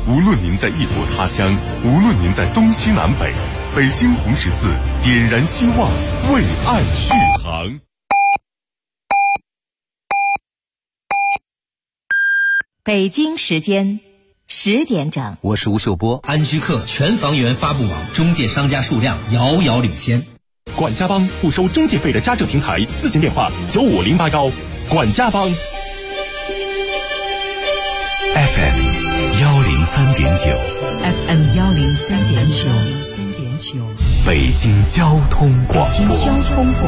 无论您在异国他乡，无论您在东西南北，北京红十字点燃希望，为爱续航。 北京时间10点整， 我是吴秀波。 安居客全房源发布网中介商家数量遥遥领先。 管家帮不收中介费的家政平台，咨询电话95081。管家帮。 FM 103.9 FM 103.9， 北京交通广播。 北京交通广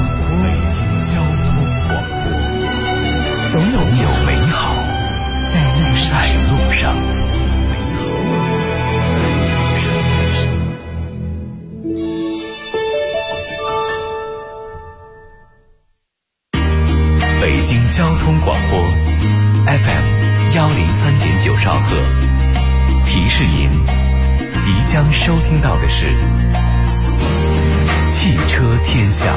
播，总有美好在路上。 北京交通广播 FM 103.9兆赫，提示您即将收听到的是汽车天下。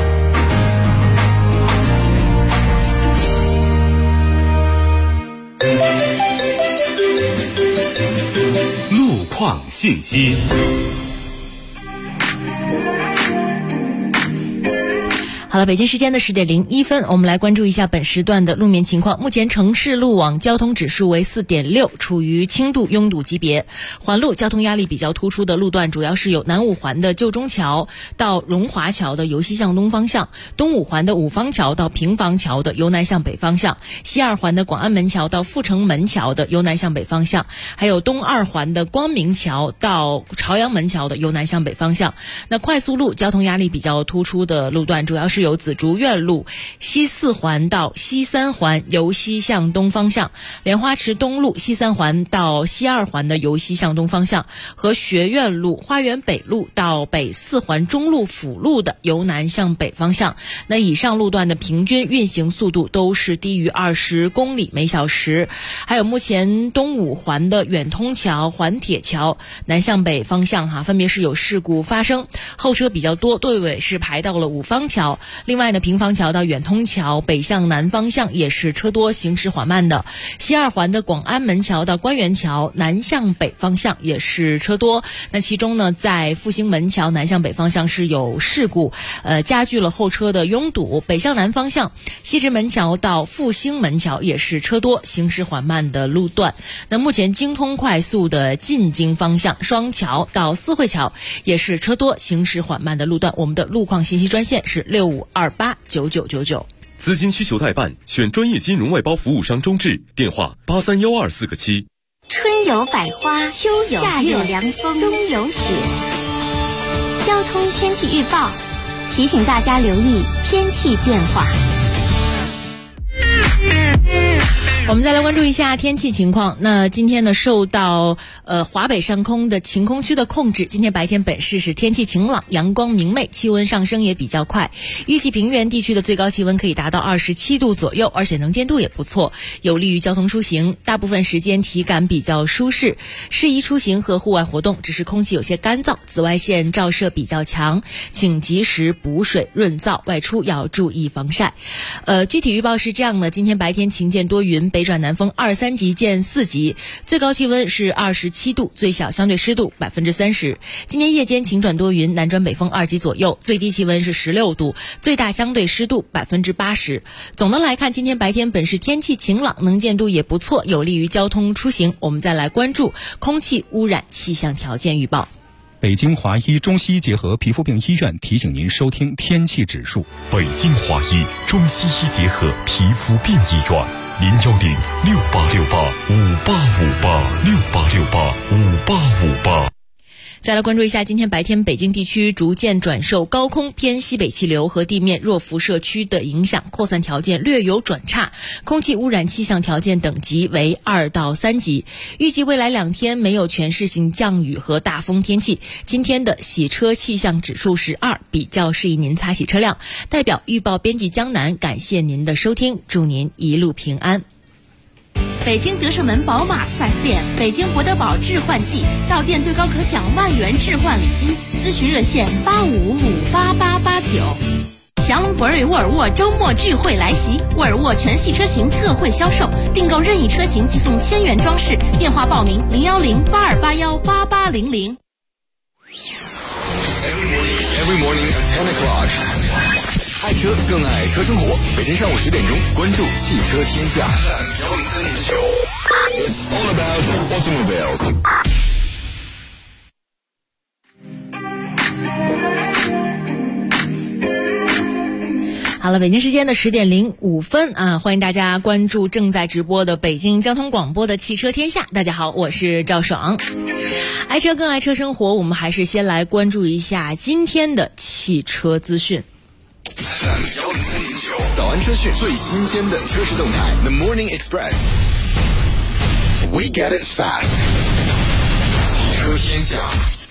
路况信息。 好了，北京时间的10点01分，我们来关注一下本时段的路面情况。目前城市路网交通指数为4.6，处于轻度拥堵级别。环路交通压力比较突出的路段主要是有南五环的旧中桥到荣华桥的由西向东方向，东五环的五方桥到平房桥的由南向北方向，西二环的广安门桥到阜成门桥的由南向北方向，还有东二环的光明桥到朝阳门桥的由南向北方向。那快速路交通压力比较突出的路段主要是有紫竹院路西4环到西3环由西向东方向，莲花池东路西3环到西2环的由西向东方向，和学院路花园北路到北4环中路辅路的由南向北方向。那以上路段的平均运行速度都是低于20公里每小时。还有目前东五环的远通桥、环铁桥南向北方向分别是有事故发生，后车比较多，队尾是排到了五方桥。另外呢，平房桥到远通桥北向南方向也是车多，行驶缓慢的。西二环的广安门桥到官园桥南向北方向也是车多。那其中呢，在复兴门桥南向北方向是有事故，加剧了后车的拥堵。北向南方向，西直门桥到复兴门桥也是车多，行驶缓慢的路段。那目前京通快速的进京方向，双桥到四惠桥也是车多，行驶缓慢的路段。我们的路况信息专线是65289999。 资金需求代办，选专业金融外包服务商中智，电话831247个7。 春有百花，秋有夏有凉风，冬有雪。交通天气预报提醒大家留意天气变化。 我们再来关注一下天气情况。那今天呢，受到华北上空的晴空区的控制，今天白天本市是天气晴朗，阳光明媚，气温上升也比较快。预计平原地区的最高气温可以达到27度左右，而且能见度也不错，有利于交通出行。大部分时间体感比较舒适，适宜出行和户外活动。只是空气有些干燥，紫外线照射比较强，请及时补水润燥，外出要注意防晒。具体预报是这样的：今天白天晴见多云，北转南风2、3级见4级，最高气温是27度，最小相对湿度30%。今天夜间晴转多云，南转北风2级左右，最低气温是16度，最大相对湿度80%。总的来看，今天白天本市天气晴朗，能见度也不错，有利于交通出行。我们再来关注空气污染气象条件预报。 北京华医中西医结合皮肤病医院提醒您收听天气指数。 北京华医中西医结合皮肤病医院，0106868585858，68685858。 再来关注一下今天白天北京地区逐渐转受高空偏西北气流和地面弱辐射区的影响，扩散条件略有转差，空气污染气象条件等级为2到3级。预计未来2天没有全市性降雨和大风天气。今天的洗车气象指数是2，比较适宜您擦洗车辆。代表预报编辑江南感谢您的收听，祝您一路平安。 北京德胜门宝马 4S 店，北京博德堡置换季，到店最高可享1万元置换礼金，咨询热线85558889。 祥龙博瑞沃尔沃周末聚会来袭，沃尔沃全系车型特惠销售，订购任意车型即送1000元装饰。电话报名010-8281-8800。 Every morning at 10 o'clock. 爱车更爱车生活，每天上午10点钟，关注汽车天下。It's all about automobiles. 好了，北京时间的10点05分啊，欢迎大家关注正在直播的北京交通广播的汽车天下。大家好，我是赵爽。爱车更爱车生活，我们还是先来关注一下今天的汽车资讯。 早安车讯，最新鲜的车市动态 The Morning Express. We get it fast. 汽车天下。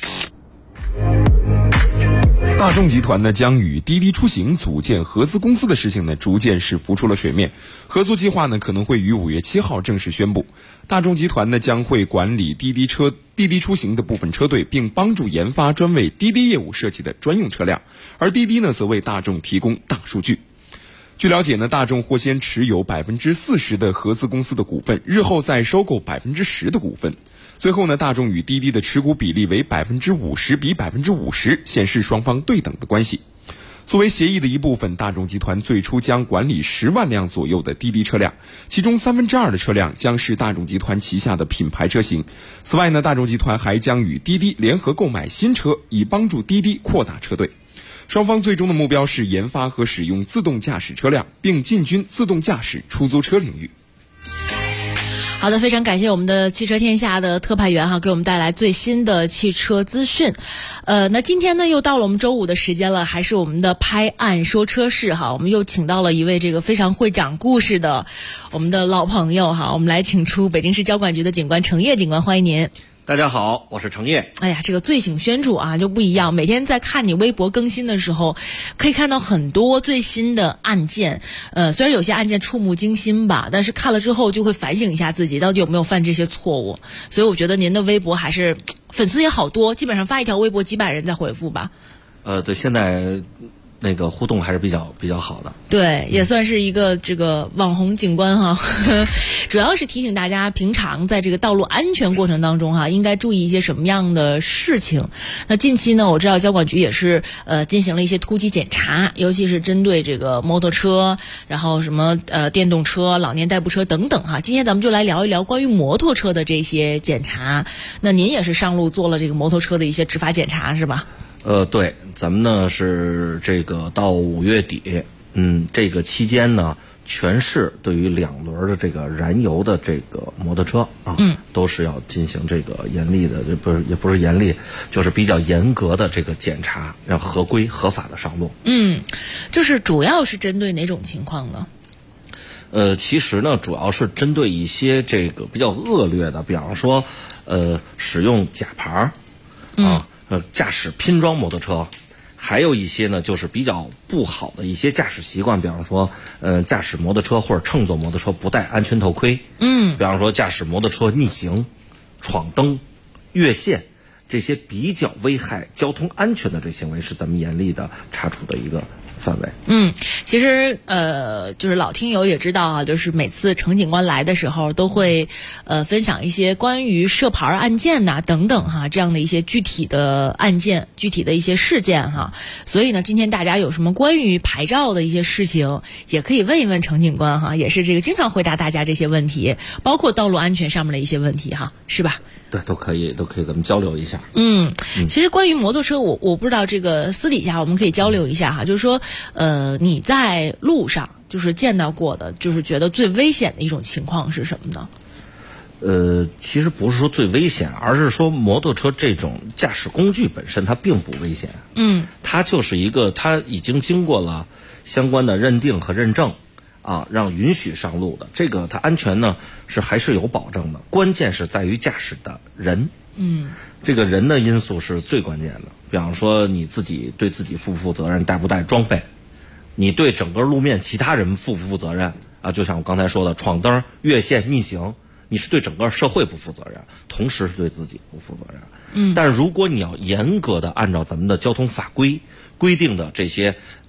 大众集团呢将与滴滴出行组建合资公司的事情呢逐渐是浮出了水面，合作计划呢可能会于5月7号正式宣布。大众集团呢将会管理滴滴出行的部分车队，并帮助研发专为滴滴业务设计的专用车辆，而滴滴呢则为大众提供大数据。据了解呢，大众或先持有40%的合资公司的股份，日后再收购10%的股份。最后呢，大众与滴滴的持股比例为50%比50%，显示双方对等的关系。作为协议的一部分，大众集团最初将管理10万辆左右的滴滴车辆，其中2/3的车辆将是大众集团旗下的品牌车型。此外呢，大众集团还将与滴滴联合购买新车，以帮助滴滴扩大车队。双方最终的目标是研发和使用自动驾驶车辆，并进军自动驾驶出租车领域。 好的，非常感谢我们的汽车天下的特派员哈，给我们带来最新的汽车资讯。那今天呢又到了我们周五的时间了，还是我们的拍案说车事哈，我们又请到了一位这个非常会讲故事的我们的老朋友哈，我们来请出北京市交管局的警官程烨警官，欢迎您。 大家好，我是程烨。 哎呀，这个罪醒宣主啊就不一样，每天在看你微博更新的时候，可以看到很多最新的案件。虽然有些案件触目惊心吧，但是看了之后就会反省一下自己到底有没有犯这些错误。所以我觉得您的微博还是粉丝也好多，基本上发一条微博几百人在回复吧。 对，现在那个互动还是比较好的。 对，也算是一个这个网红警官哈。主要是提醒大家平常在这个道路安全过程当中哈，应该注意一些什么样的事情。那近期呢，我知道交管局也是进行了一些突击检查，尤其是针对这个摩托车，然后什么电动车、老年代步车等等哈。今天咱们就来聊一聊关于摩托车的这些检查。那您也是上路做了这个摩托车的一些执法检查是吧？ 对，咱们呢是这个到5月底，这个期间呢，全市对于2轮的这个燃油的这个摩托车啊，都是要进行这个严厉的，也不是严厉，就是比较严格的这个检查，让合规合法的上路。 就是主要是针对哪种情况呢？ 其实呢，主要是针对一些这个比较恶劣的，比方说，使用假牌啊。驾驶拼装摩托车，还有一些呢就是比较不好的一些驾驶习惯，比方说驾驶摩托车或者乘坐摩托车不戴安全头盔，比方说驾驶摩托车逆行、闯灯、越线，这些比较危害交通安全的这行为是咱们严厉的查处的一个范围。 其实就是老听友也知道啊，就是每次程警官来的时候都会分享一些关于涉牌案件呐等等哈，这样的一些具体的案件、具体的一些事件哈。所以呢，今天大家有什么关于牌照的一些事情，也可以问一问程警官哈，也是这个经常回答大家这些问题，包括道路安全上面的一些问题哈，是吧？ 对，都可以，咱们交流一下。 其实关于摩托车，我不知道这个私底下我们可以交流一下哈，就是说，你在路上就是见到过的，就是觉得最危险的一种情况是什么呢？ 其实不是说最危险，而是说摩托车这种驾驶工具本身它并不危险。它就是一个，它已经经过了相关的认定和认证。让允许上路的这个，它安全呢还是有保证的，关键是在于驾驶的人。这个人的因素是最关键的。比方说你自己对自己负不负责任，带不带装备，你对整个路面其他人负不负责任啊？就像我刚才说的，闯灯、越线、逆行，你是对整个社会不负责任，同时是对自己不负责任。但是如果你要严格的按照咱们的交通法规规定的这些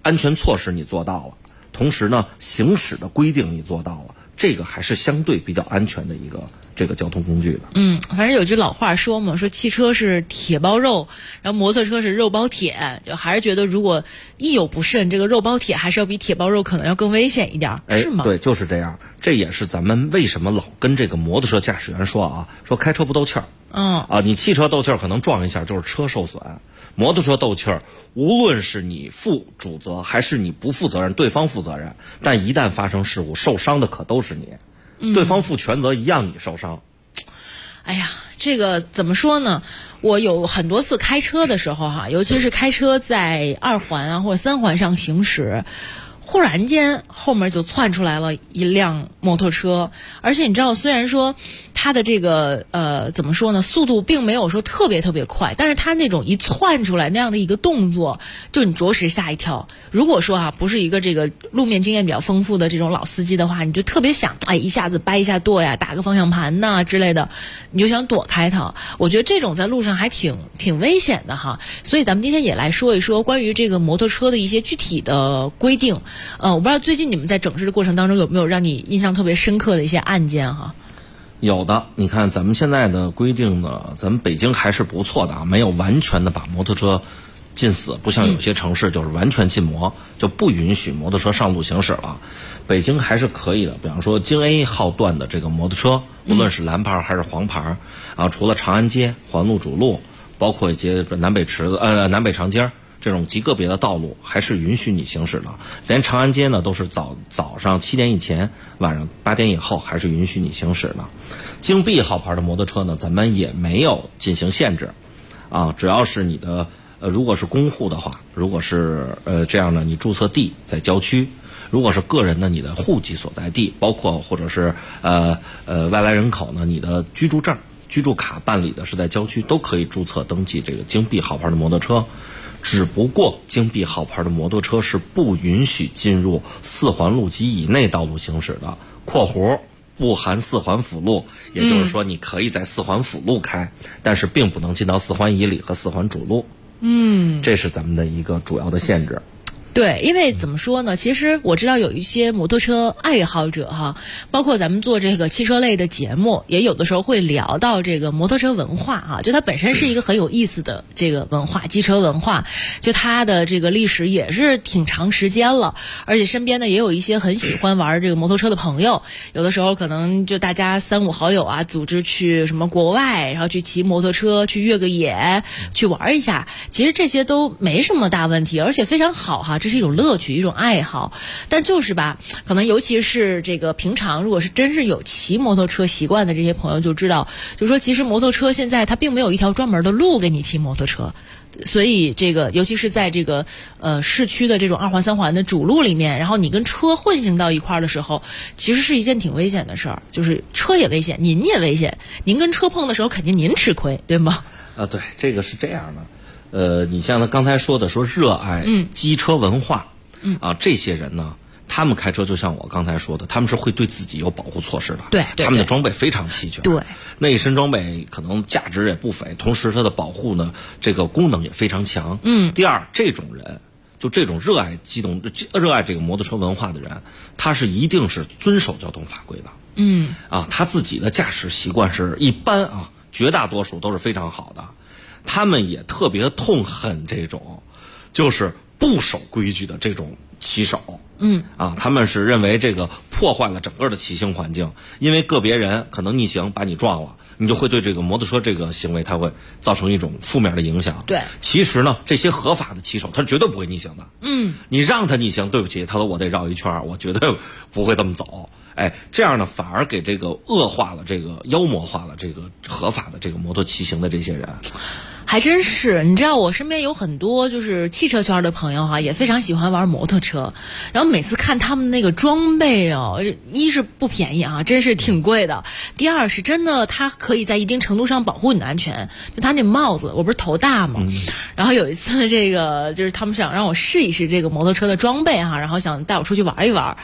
安全措施你做到了，同时呢，行驶的规定你做到了，这个还是相对比较安全的一个这个交通工具的。 反正有句老话说嘛，说汽车是铁包肉，然后摩托车是肉包铁，就还是觉得如果一有不慎，这个肉包铁还是要比铁包肉可能要更危险一点，是吗？ 对，就是这样。这也是咱们为什么老跟这个摩托车驾驶员说说开车不斗气儿。你汽车斗气儿可能撞一下就是车受损，摩托车斗气儿，无论是你负主责还是你不负责任，对方负责任，但一旦发生事故，受伤的可都是你，对方负全责一样你受伤。 哎呀，这个怎么说呢？我有很多次开车的时候尤其是开车在2环或者3环上行驶，忽然间后面就窜出来了一辆摩托车，而且你知道，虽然说它的这个怎么说呢，速度并没有说特别特别快，但是它那种一窜出来那样的一个动作，就你着实吓一跳。如果说不是一个这个路面经验比较丰富的这种老司机的话，你就特别想一下子掰一下舵呀，打个方向盘呐之类的，你就想躲开它。我觉得这种在路上还挺危险的哈。所以咱们今天也来说一说关于这个摩托车的一些具体的规定。我不知道最近你们在整治的过程当中有没有让你印象特别深刻的一些案件哈？ 有的，你看咱们现在的规定呢，咱们北京还是不错的没有完全的把摩托车禁死，不像有些城市就是完全禁摩，就不允许摩托车上路行驶了。北京还是可以的，比方说京 A 号段的这个摩托车，无论是蓝牌还是黄牌除了长安街、环路主路，包括一些南北长街这种极个别的道路还是允许你行驶的，连长安街呢都是早上7点以前，晚上8点以后还是允许你行驶的。京 B 号牌的摩托车呢，咱们也没有进行限制只要是你的如果是公户的话，如果是这样的，你注册地在郊区，如果是个人的，你的户籍所在地，包括或者是外来人口呢，你的居住证、居住卡办理的是在郊区，都可以注册登记这个京 B 号牌的摩托车。只不过京 B 号牌的摩托车是不允许进入4环路及以内道路行驶的（括弧不含4环辅路），也就是说你可以在4环辅路开，但是并不能进到4环以里和4环主路。这是咱们的一个主要的限制。 对，因为怎么说呢，其实我知道有一些摩托车爱好者包括咱们做这个汽车类的节目，也有的时候会聊到这个摩托车文化就它本身是一个很有意思的这个文化，机车文化，就它的这个历史也是挺长时间了，而且身边呢也有一些很喜欢玩这个摩托车的朋友，有的时候可能就大家3、5好友组织去什么国外，然后去骑摩托车去越个野去玩一下，其实这些都没什么大问题，而且非常好这是一种乐趣，一种爱好。但就是可能尤其是这个平常如果是真是有骑摩托车习惯的这些朋友就知道，就是说其实摩托车现在它并没有一条专门的路给你骑摩托车，所以这个尤其是在这个市区的这种2环3环的主路里面，然后你跟车混行到一块儿的时候，其实是一件挺危险的事儿，就是车也危险，您也危险，您跟车碰的时候肯定您吃亏，对吗？ 对，这个是这样的。你像他刚才说热爱机车文化这些人呢，他们开车就像我刚才说的，他们是会对自己有保护措施的。 对， 他们的装备非常齐全。 对， 那一身装备可能价值也不菲，同时它的保护呢，这个功能也非常强。第二，这种人就这种热爱这个摩托车文化的人，他是一定是遵守交通法规的。他自己的驾驶习惯是一般绝大多数都是非常好的。他们也特别痛恨这种就是不守规矩的这种骑手。他们是认为这个破坏了整个的骑行环境，因为个别人可能逆行把你撞了，你就会对这个摩托车这个行为它会造成一种负面的影响。 对， 其实呢，这些合法的骑手他是绝对不会逆行的。你让他逆行，对不起，他说我得绕一圈，我绝对不会这么走。这样呢，反而给这个恶化了，这个妖魔化了这个合法的这个摩托骑行的这些人。 还真是，你知道我身边有很多就是汽车圈的朋友也非常喜欢玩摩托车，然后每次看他们那个装备一是不便宜真是挺贵的，第二是真的它可以在一定程度上保护你的安全，就他那帽子，我不是头大嘛，然后有一次这个就是他们想让我试一试这个摩托车的装备然后想带我出去玩一玩。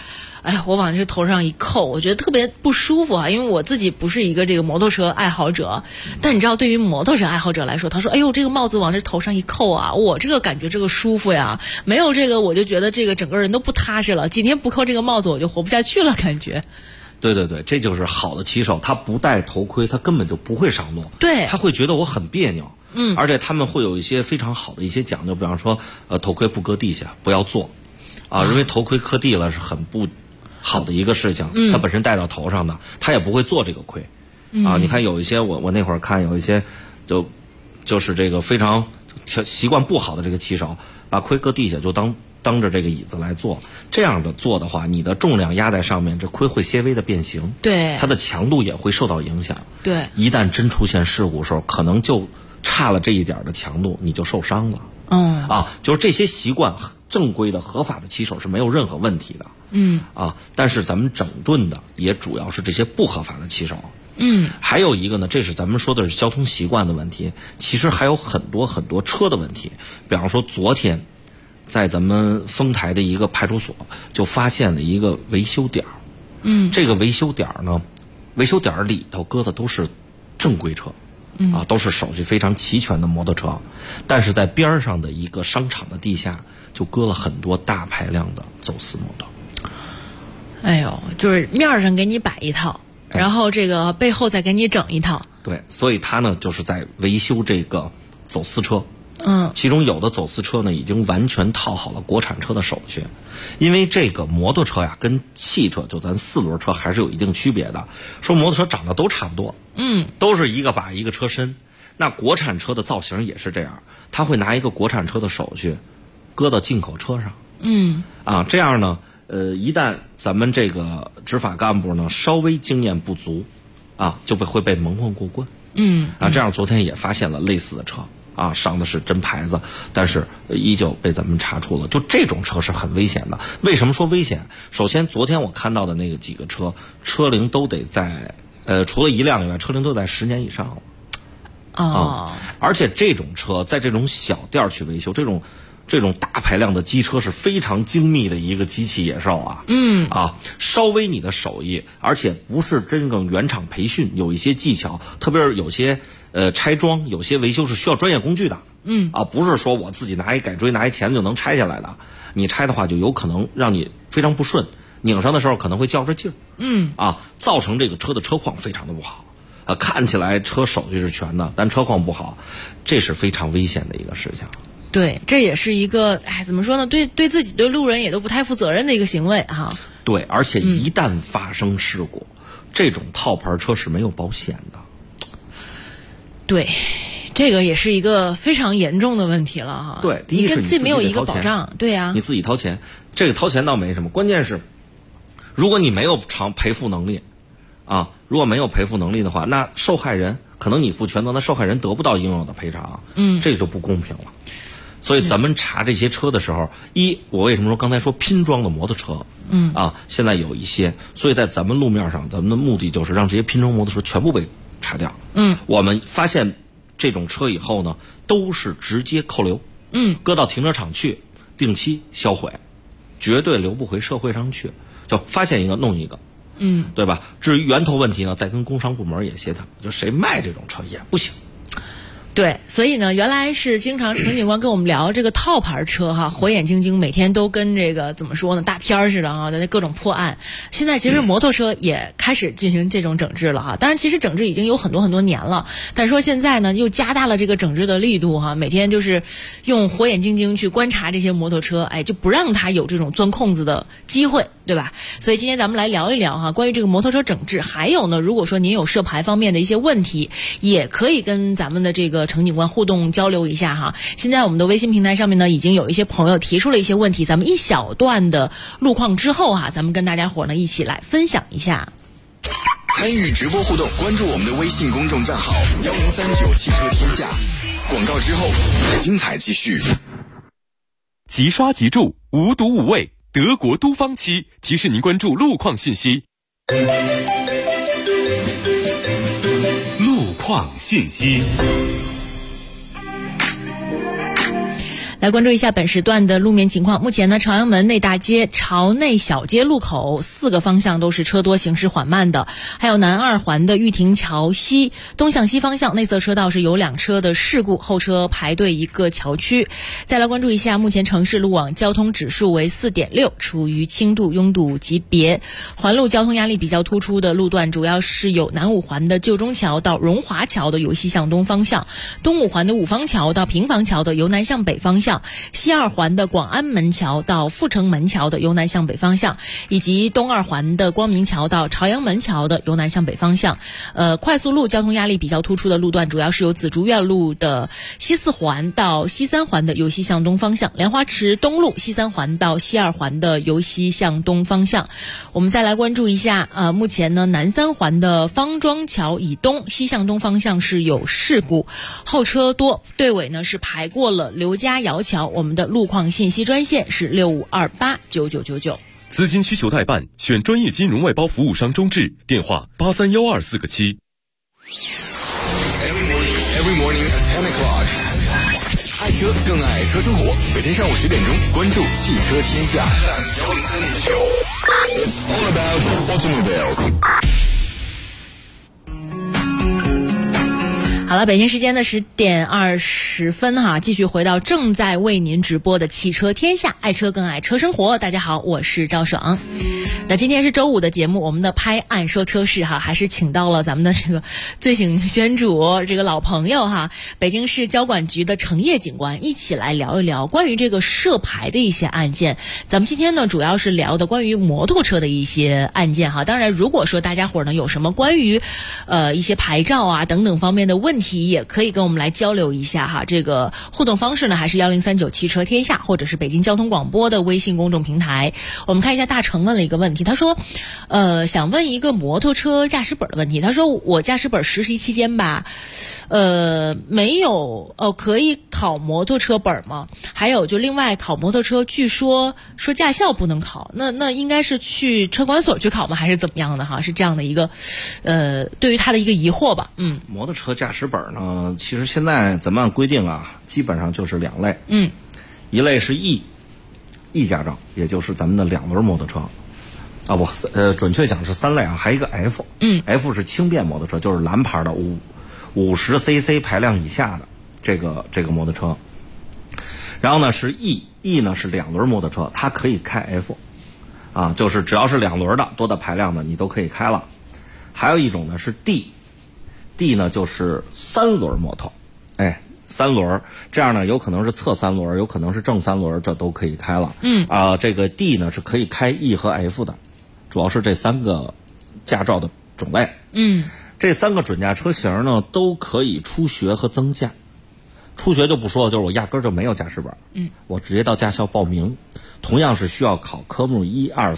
哎，我往这头上一扣，我觉得特别不舒服啊，因为我自己不是一个这个摩托车爱好者，但你知道，对于摩托车爱好者来说，他说，哎呦，这个帽子往这头上一扣啊，我这个感觉这个舒服呀，没有这个我就觉得这个整个人都不踏实了，今天不扣这个帽子我就活不下去了，感觉。 对对对，这就是好的骑手，他不戴头盔，他根本就不会上路， 对， 他会觉得我很别扭，而且他们会有一些非常好的一些讲究，比方说，头盔不搁地下，不要坐，因为头盔磕地了是很不好的一个事情，它本身戴到头上的，他也不会做这个盔，你看有一些我那会儿看有一些就是这个非常习惯不好的这个骑手，把盔搁地下就当着这个椅子来做，这样的做的话，你的重量压在上面，这盔会些微的变形， 对， 它的强度也会受到影响， 对， 一旦真出现事故的时候，可能就差了这一点的强度，你就受伤了。就是这些习惯，正规的合法的骑手是没有任何问题的。但是咱们整顿的也主要是这些不合法的骑手。还有一个呢，这是咱们说的是交通习惯的问题，其实还有很多很多车的问题。比方说昨天，在咱们丰台的一个派出所就发现了一个维修点。这个维修点呢，维修点里头搁的都是正规车。都是手续非常齐全的摩托车，但是在边上的一个商场的地下就搁了很多大排量的走私摩托。 哎呦，就是面上给你摆一套，然后这个背后再给你整一套。 对，所以他呢就是在维修这个走私车。其中有的走私车呢已经完全套好了国产车的手续，因为这个摩托车呀跟汽车就咱4轮车还是有一定区别的。说摩托车长得都差不多，都是一个把一个车身，那国产车的造型也是这样，他会拿一个国产车的手续搁到进口车上，这样呢，一旦咱们这个执法干部呢稍微经验不足，就会被蒙混过关，这样昨天也发现了类似的车。上的是真牌子，但是依旧被咱们查出了。就这种车是很危险的。为什么说危险？首先，昨天我看到的那个几个车龄都得在除了一辆以外，车龄都在10年以上了。而且这种车在这种小店去维修，这种大排量的机车是非常精密的一个机器野兽稍微你的手艺，而且不是真正原厂培训，有一些技巧，特别是有些拆装，有些维修是需要专业工具的。不是说我自己拿一改锥拿一钳子就能拆下来的，你拆的话就有可能让你非常不顺，拧上的时候可能会较着劲儿，造成这个车的车况非常的不好。看起来车手续是全的，但车况不好，这是非常危险的一个事情。 对，这也是一个怎么说呢？对自己对路人也都不太负责任的一个行为对，而且一旦发生事故，这种套牌车是没有保险的。 对，这个也是一个非常严重的问题了对，第一是你自己没有一个保障，对呀， 你自己掏钱，这个掏钱倒没什么，关键是，如果你没有赔付能力，如果没有赔付能力的话，那受害人可能你负全责，那受害人得不到应有的赔偿，这就不公平了。所以咱们查这些车的时候，我为什么说刚才说拼装的摩托车，现在有一些，所以在咱们路面上，咱们的目的就是让这些拼装摩托车全部被查掉。我们发现这种车以后呢，都是直接扣留，搁到停车场去定期销毁，绝对留不回社会上去，就发现一个弄一个，对吧？至于源头问题呢，再跟工商部门也协调，就谁卖这种车也不行。 对，所以呢，原来是经常陈警官跟我们聊这个套牌车火眼金睛，每天都跟这个怎么说呢，大片儿似的在各种破案。现在其实摩托车也开始进行这种整治了当然，其实整治已经有很多很多年了，但是说现在呢又加大了这个整治的力度每天就是用火眼金睛去观察这些摩托车，就不让它有这种钻空子的机会，对吧？所以今天咱们来聊一聊关于这个摩托车整治，还有呢，如果说您有涉牌方面的一些问题，也可以跟咱们的这个陈警官互动交流一下现在我们的微信平台上面呢，已经有一些朋友提出了一些问题，咱们一小段的路况之后咱们跟大家伙呢一起来分享一下。 参与直播互动，关注我们的微信公众账号1039汽车天下。广告之后，精彩继续。 即刷即住，无毒无味，德国都方漆提示您关注路况信息。路况信息。 来关注一下本时段的路面情况。目前呢，朝阳门内大街、朝内小街路口4个方向都是车多，行驶缓慢的。还有南2环的玉亭桥西东向西方向内侧车道是有2车的事故，后车排队一个桥区。再来关注一下，目前城市路网交通指数为4.6，处于轻度拥堵级别。环路交通压力比较突出的路段，主要是有南5环的旧中桥到荣华桥的由西向东方向，东5环的五方桥到平房桥的由南向北方向，西2环的广安门桥到阜成门桥的由南向北方向，以及东2环的光明桥到朝阳门桥的由南向北方向。快速路交通压力比较突出的路段，主要是有紫竹院路的西4环到西3环的由西向东方向，莲花池东路西3环到西2环的由西向东方向。我们再来关注一下，目前呢，南3环的方庄桥以东西向东方向是有事故，后车多，队尾呢是排过了刘家窑桥。我们的路况信息专线是65289999。 资金需求代办，选专业金融外包服务商中智，电话831247个7。 Every morning at 10 o'clock， 爱车更爱车生活，每天上午10点钟关注汽车天下。It's all about automobiles。 好了，北京时间的10点20分哈，继续回到正在为您直播的汽车天下，爱车更爱车生活。大家好，我是赵爽。那今天是周五的节目，我们的拍案说车事哈，还是请到了咱们的这个醉醒轩主这个老朋友哈，北京市交管局的程烨警官，一起来聊一聊关于这个涉牌的一些案件。咱们今天呢，主要是聊的关于摩托车的一些案件哈。当然，如果说大家伙呢有什么关于一些牌照啊等等方面的问题，也可以跟我们来交流一下哈。这个互动方式呢，还是1039汽车天下，或者是北京交通广播的微信公众平台。我们看一下大成问了一个问题，他说想问一个摩托车驾驶本的问题。他说我驾驶本实习期间吧没有可以考摩托车本吗？还有就另外考摩托车据说驾校不能考，那应该是去车管所去考吗？还是怎么样的哈？是这样的一个对于他的一个疑惑吧。 摩托车驾驶本呢，其实现在咱们按规定啊，基本上就是2类。一类是 E 驾照，也就是咱们的2轮摩托车啊，准确讲是3类啊，还有一个 F。F 是轻便摩托车，就是蓝牌的50cc 排量以下的这个摩托车。然后呢是 E 呢是2轮摩托车，它可以开 F 啊，就是只要是2轮的多大排量的你都可以开了。还有一种呢是 D 呢就是3轮摩托，3轮，这样呢有可能是侧3轮，有可能是正3轮，这都可以开了。这个 D 呢是可以开 E 和 F 的，主要是这3个驾照的种类。这3个准驾车型呢都可以初学和增驾。初学就不说了，就是我压根儿就没有驾驶本，我直接到驾校报名，同样是需要考科目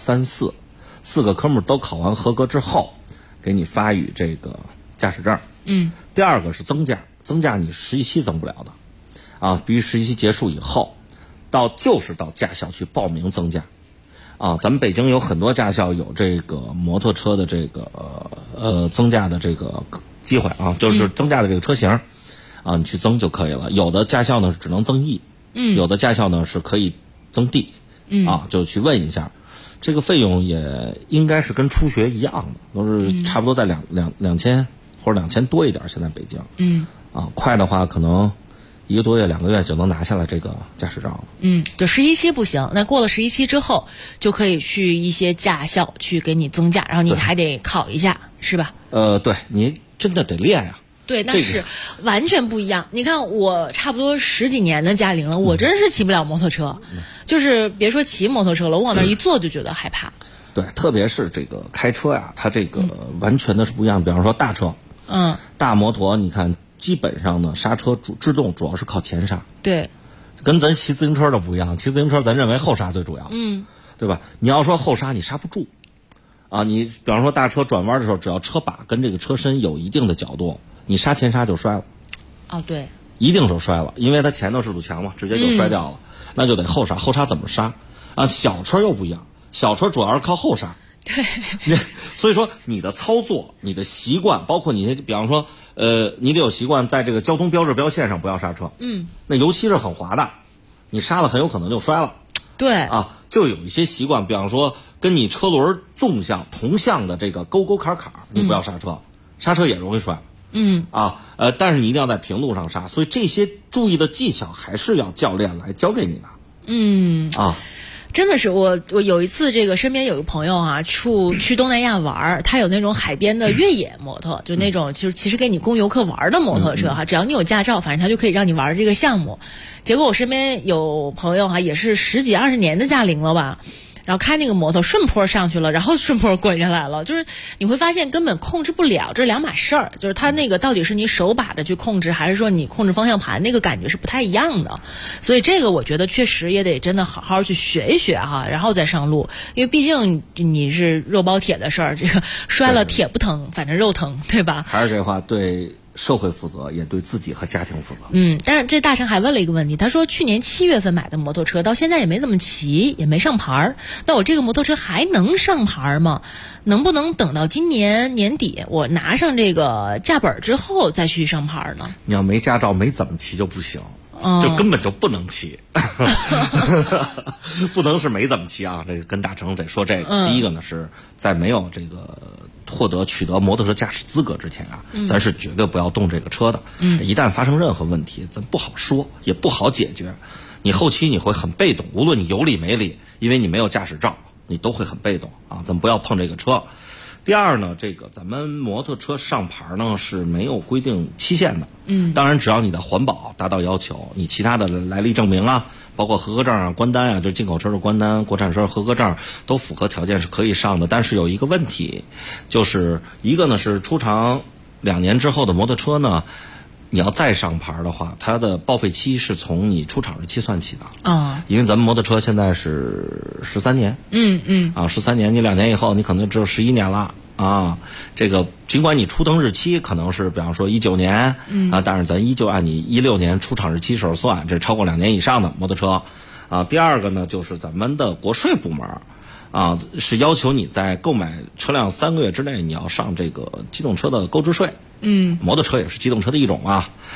1、2、3、4个科目都考完合格之后，给你发予这个驾驶证。第二个是增驾你实习期增不了的啊，必须实习期结束以后就是到驾校去报名增驾啊。咱们北京有很多驾校有这个摩托车的这个增驾的这个机会啊，就是增驾的这个车型啊，你去增就可以了。有的驾校呢只能增 E，有的驾校呢是可以增 D，啊，就去问一下。这个费用也应该是跟初学一样的，都是差不多在2000或者2000多一点。现在北京，快的话可能1个多月、2个月就能拿下来这个驾驶照了。 就实习期不行，那过了实习期之后，就可以去一些驾校去给你增驾，然后你还得考一下，是吧？ 对，你真的得练呀。 对，那是完全不一样。你看我差不多10几年的驾龄了，我真是骑不了摩托车，就是别说骑摩托车了，我往那一坐就觉得害怕。 对，特别是这个开车呀，它这个完全的是不一样。比方说大车，大摩托，你看基本上呢刹车制动主要是靠前刹。对，跟咱骑自行车的不一样，骑自行车咱认为后刹最主要，对吧？你要说后刹你刹不住啊，你比方说大车转弯的时候，只要车把跟这个车身有一定的角度，你刹前刹就摔了。 对，一定就摔了，因为它前头是堵墙嘛，直接就摔掉了。那就得后刹，后刹怎么刹啊？小车又不一样，小车主要是靠后刹。 对， 所以说你的操作、你的习惯，包括你比方说你得有习惯在这个交通标志标线上不要刹车。那尤其是很滑的， 你刹了很有可能就摔了。 对啊，就有一些习惯，比方说跟你车轮纵向同向的这个沟沟坎坎，你不要刹车，刹车也容易摔。但是你一定要在平路上刹，所以这些注意的技巧还是要教练来教给你的。 真的是我有一次，这个身边有个朋友啊，去东南亚玩，他有那种海边的越野摩托，就那种就是其实给你供游客玩的摩托车哈，只要你有驾照，反正他就可以让你玩这个项目。结果我身边有朋友哈，也是10几20年的驾龄了吧。然后开那个摩托顺坡上去了，然后顺坡滚下来了，就是你会发现根本控制不了，这是两码事儿。就是它那个到底是你手把着去控制，还是说你控制方向盘，那个感觉是不太一样的。所以这个我觉得确实也得真的好好去学一学哈，然后再上路，因为毕竟你是肉包铁的事儿，这个摔了铁不疼，反正肉疼，对吧？ 还是这话，对社会负责，也对自己和家庭负责。 但是这大成还问了一个问题，他说去年7月份买的摩托车，到现在也没怎么骑，也没上牌儿。那我这个摩托车还能上牌吗？能不能等到今年年底我拿上这个驾本之后再去上牌呢？ 你要没驾照没怎么骑就不行。就根本就不能骑，不能是没怎么骑啊！这个跟大成得说这个。第一个呢是在没有这个取得摩托车驾驶资格之前啊，咱是绝对不要动这个车的。一旦发生任何问题，咱不好说，也不好解决。你后期你会很被动，无论你有理没理，因为你没有驾驶照，你都会很被动啊！咱不要碰这个车。第二呢，这个咱们摩托车上牌呢是没有规定期限的。当然只要你的环保达到要求，你其他的来历证明啊，包括合格证啊、关单啊，就进口车的关单、国产车合格证都符合条件是可以上的。但是有一个问题，就是一个呢是出厂2年之后的摩托车呢，你要再上牌的话，它的报废期是从你出厂日期算起的。因为咱们摩托车现在是13年。13年，你2年以后你可能只有11年了。这个尽管你出登日期可能是比方说19年，但是咱依旧按你16年出厂日期时候算，这是超过2年以上的摩托车。第二个呢，就是咱们的国税部门是要求你在购买车辆3个月之内，你要上这个机动车的购置税。摩托车也是机动车的一种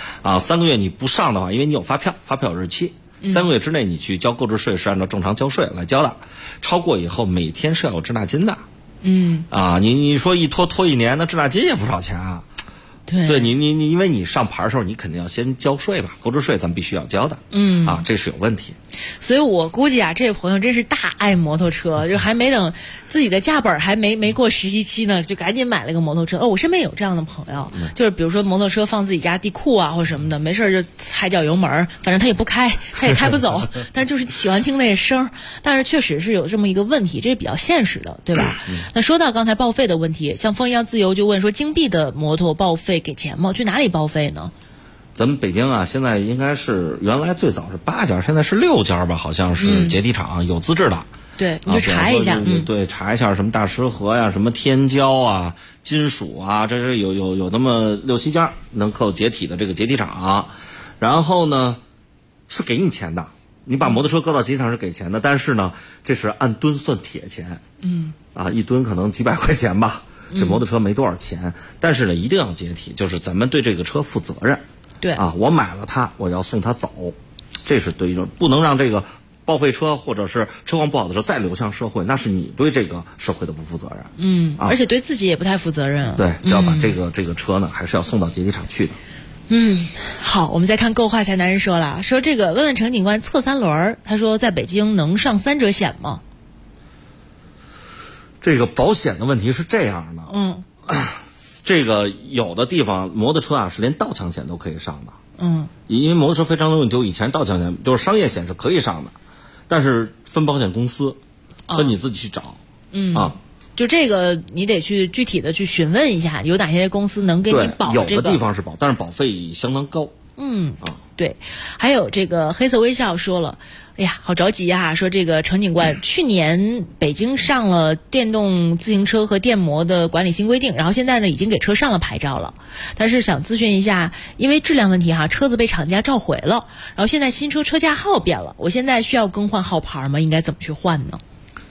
3个月你不上的话，因为你有发票有日期，3个月之内你去交购置税是按照正常交税来交的，超过以后每天是要有滞纳金的。你说一拖1年，那滞纳金也不少钱啊。对你因为你上牌的时候，你肯定要先交税吧，购置税咱们必须要交的。这是有问题。 所以我估计这位朋友真是大爱摩托车，就还没等自己的驾本还没过实习期呢，就赶紧买了个摩托车。我身边有这样的朋友，就是比如说摩托车放自己家地库啊或什么的，没事就踩脚油门，反正他也不开，他也开不走，但就是喜欢听那声。但是确实是有这么一个问题，这是比较现实的，对吧？那说到刚才报废的问题，像风一样自由就问说，京 B 的摩托报废给钱吗？去哪里报废呢？ 咱们北京现在应该是原来最早是8家，现在是6家吧，好像是解体厂，有资质的。 对，你就查一下。 对，查一下什么大石河呀、什么天胶啊、金属啊，这是有那么6、7家能够解体的这个解体厂。然后呢，是给你钱的，你把摩托车搁到解体厂是给钱的，但是呢，这是按吨算铁钱。一吨可能几百块钱吧。这摩托车没多少钱，但是呢，一定要解体，就是咱们对这个车负责任。 对我买了它，我要送它走，这是对一种不能让这个报废车或者是车况不好的车再流向社会，那是你对这个社会的不负责任。 而且对自己也不太负责任。 对，就要把这个车呢，还是要送到解体厂去的。 好，我们再看购话才男人说了，说这个问问陈警官侧3轮，他说在北京能上3者险吗？ 这个保险的问题是这样的，这个有的地方摩托车是连盗抢险都可以上的，因为摩托车非常容易丢，以前盗抢险就是商业险是可以上的，但是分保险公司跟你自己去找， 就这个你得去具体的去询问一下，有哪些公司能给你保这个。 有的地方是保，但是保费相当高。 对，还有这个黑色微笑说了，哎呀，好着急啊！说这个程警官，去年北京上了电动自行车和电摩的管理新规定，然后现在呢已经给车上了牌照了，但是想咨询一下，因为质量问题车子被厂家召回了，然后现在新车车架号变了，我现在需要更换号牌吗？应该怎么去换呢？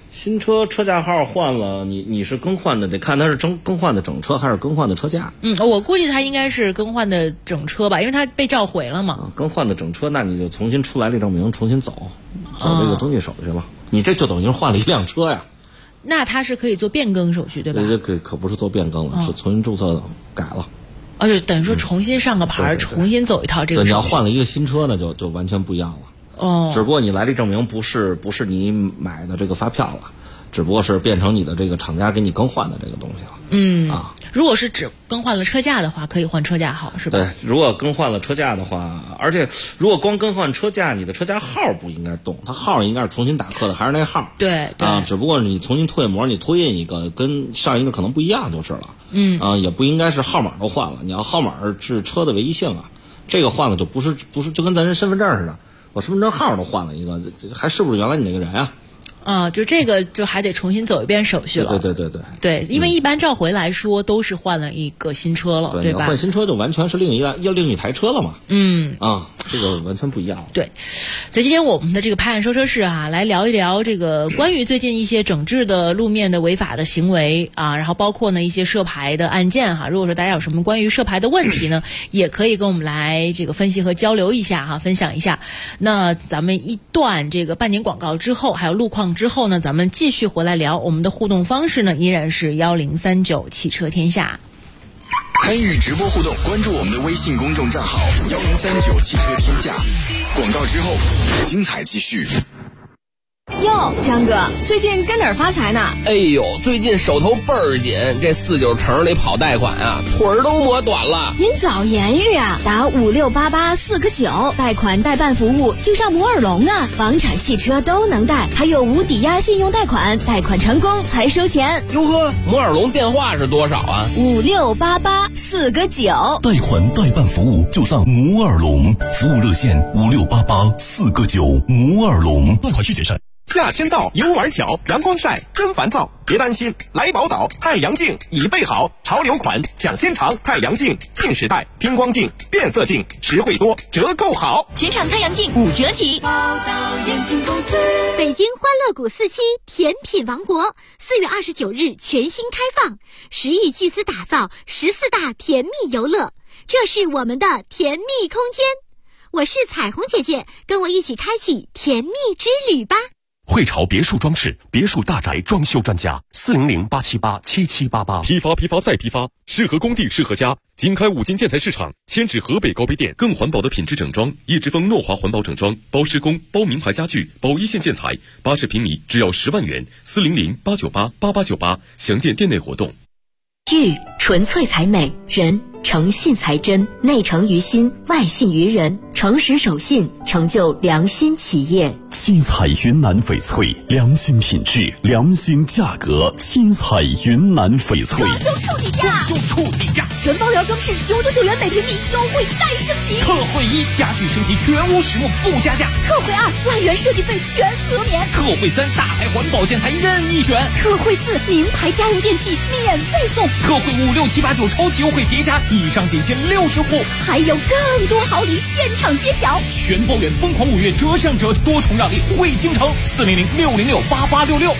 新车车架号换了，你是更换的，得看它是更换的整车还是更换的车架。 我估计它应该是更换的整车吧，因为它被召回了嘛。 更换的整车，那你就重新出来历证明，重新走这个登记手续了。你这就等于是换了一辆车呀。 那它是可以做变更手续对吧？ 这可不是做变更了，是重新注册改了。 就等于说重新上个牌，重新走一套这个手续。 你要换了一个新车呢，就完全不一样了。只不过你来历证明不是你买的这个发票了，只不过是变成你的这个厂家给你更换的这个东西了。 如果是只更换了车架的话，可以换车架号是吧？ 对，如果更换了车架的话，而且如果光更换车架，你的车架号不应该动，它号应该是重新打刻的，还是那号。 对只不过你重新拓模，你拓印一个跟上一个可能不一样就是了。也不应该是号码都换了，你要号码是车的唯一性这个换了就不是就跟咱人身份证似的。我身份证号都换了一个，还是不是原来你那个人就这个就还得重新走一遍手续了。 对， 因为一般召回来说都是换了一个新车了，对吧？ 换新车就完全是另一台车了嘛。这个完全不一样。 对，所以今天我们的这个拍案说车室来聊一聊这个关于最近一些整治的路面的违法的行为然后包括呢一些涉牌的案件如果说大家有什么关于涉牌的问题呢，也可以跟我们来这个分析和交流一下分享一下。那咱们一段这个半年广告之后，还有路况之后呢，咱们继续回来聊。我们的互动方式呢依然是1039汽车天下。 参与直播互动，关注我们的微信公众账号1039汽车天下。广告之后，精彩继续。 哟，张哥，最近跟哪儿发财呢？ 哎呦，最近手头倍儿紧，这49城里跑贷款腿儿都磨短了。 您早言语打56884个9，贷款代办服务就上摩尔龙房产汽车都能贷，还有无抵押信用贷款，贷款成功才收钱。 哟呵，摩尔龙电话是多少 ？56884个9， 贷款代办服务就上摩尔龙，服务热线56884个9，摩尔龙，贷款需谨慎。 夏天到，游玩巧，阳光晒真烦躁，别担心，来宝岛太阳镜已备好，潮流款抢先尝，太阳镜近视带、偏光镜、变色镜，实惠多，折扣好， 全场太阳镜5折起。宝岛眼镜公司， 北京欢乐谷4期甜品王国4月29日全新开放，10亿巨资打造14大甜蜜游乐，这是我们的甜蜜空间。我是彩虹姐姐，跟我一起开启甜蜜之旅吧。 汇潮别墅装饰，别墅大宅装修专家，400-878-7788，批发再批发，适合工地适合家。经开5金建材市场，迁至河北高碑店，更环保的品质整装，叶之峰诺华环保整装，包施工，包名牌家具，包一线建材，80平米只要10万元，400-898-8898，详见店内活动。 玉纯粹才美，人诚信才真，内诚于心，外信于人，诚实守信，成就良心企业。 新彩云南翡翠，良心品质，良心价格。新彩云南翡翠， 装修处底价，全包疗装饰999元每平米，优惠再升级。 特惠1，家具升级全屋实木不加价。 特惠2，万元设计费全额免。 特惠3，大牌环保建材任意选。 特惠4，名牌家用电器免费送。 特惠5、6、7、8、9超级优惠叠加，以上仅限60户， 还有更多好礼现场揭晓。 全包圆疯狂5月折上折，多重让利惠京城，400-606-8866，400-606-8866，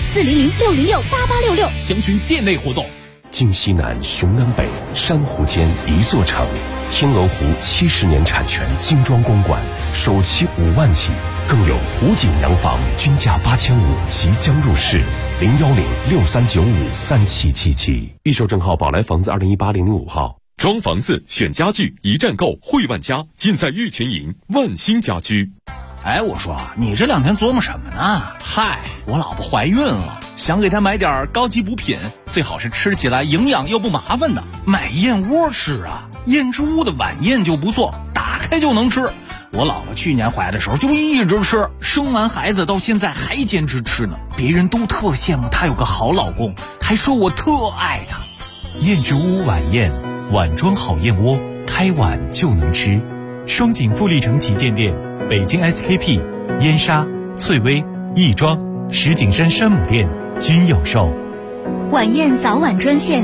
详询店内活动。 京西南，雄南北，珊瑚间一座城。天鹅湖70年产权精装公馆，首期5万起，更有湖景洋房均价8500即将入市。010-6395-3777，预售证号宝来房子2018-005号。 装房子选家具，一站购汇万家，尽在玉泉营万兴家居。 哎，我说你这2天琢磨什么呢？嗨，我老婆怀孕了，想给她买点高级补品，最好是吃起来营养又不麻烦的。买燕窝吃燕之屋的晚宴就不错，打开就能吃。我老婆去年怀的时候就一直吃，生完孩子到现在还坚持吃呢。别人都特羡慕她有个好老公，还说我特爱她。 燕之屋晚宴，碗装好燕窝，开碗就能吃。双井富力城旗舰店，北京 SKP、燕莎、翠微、亦庄、石景山山姆店均有售。 晚宴早晚专线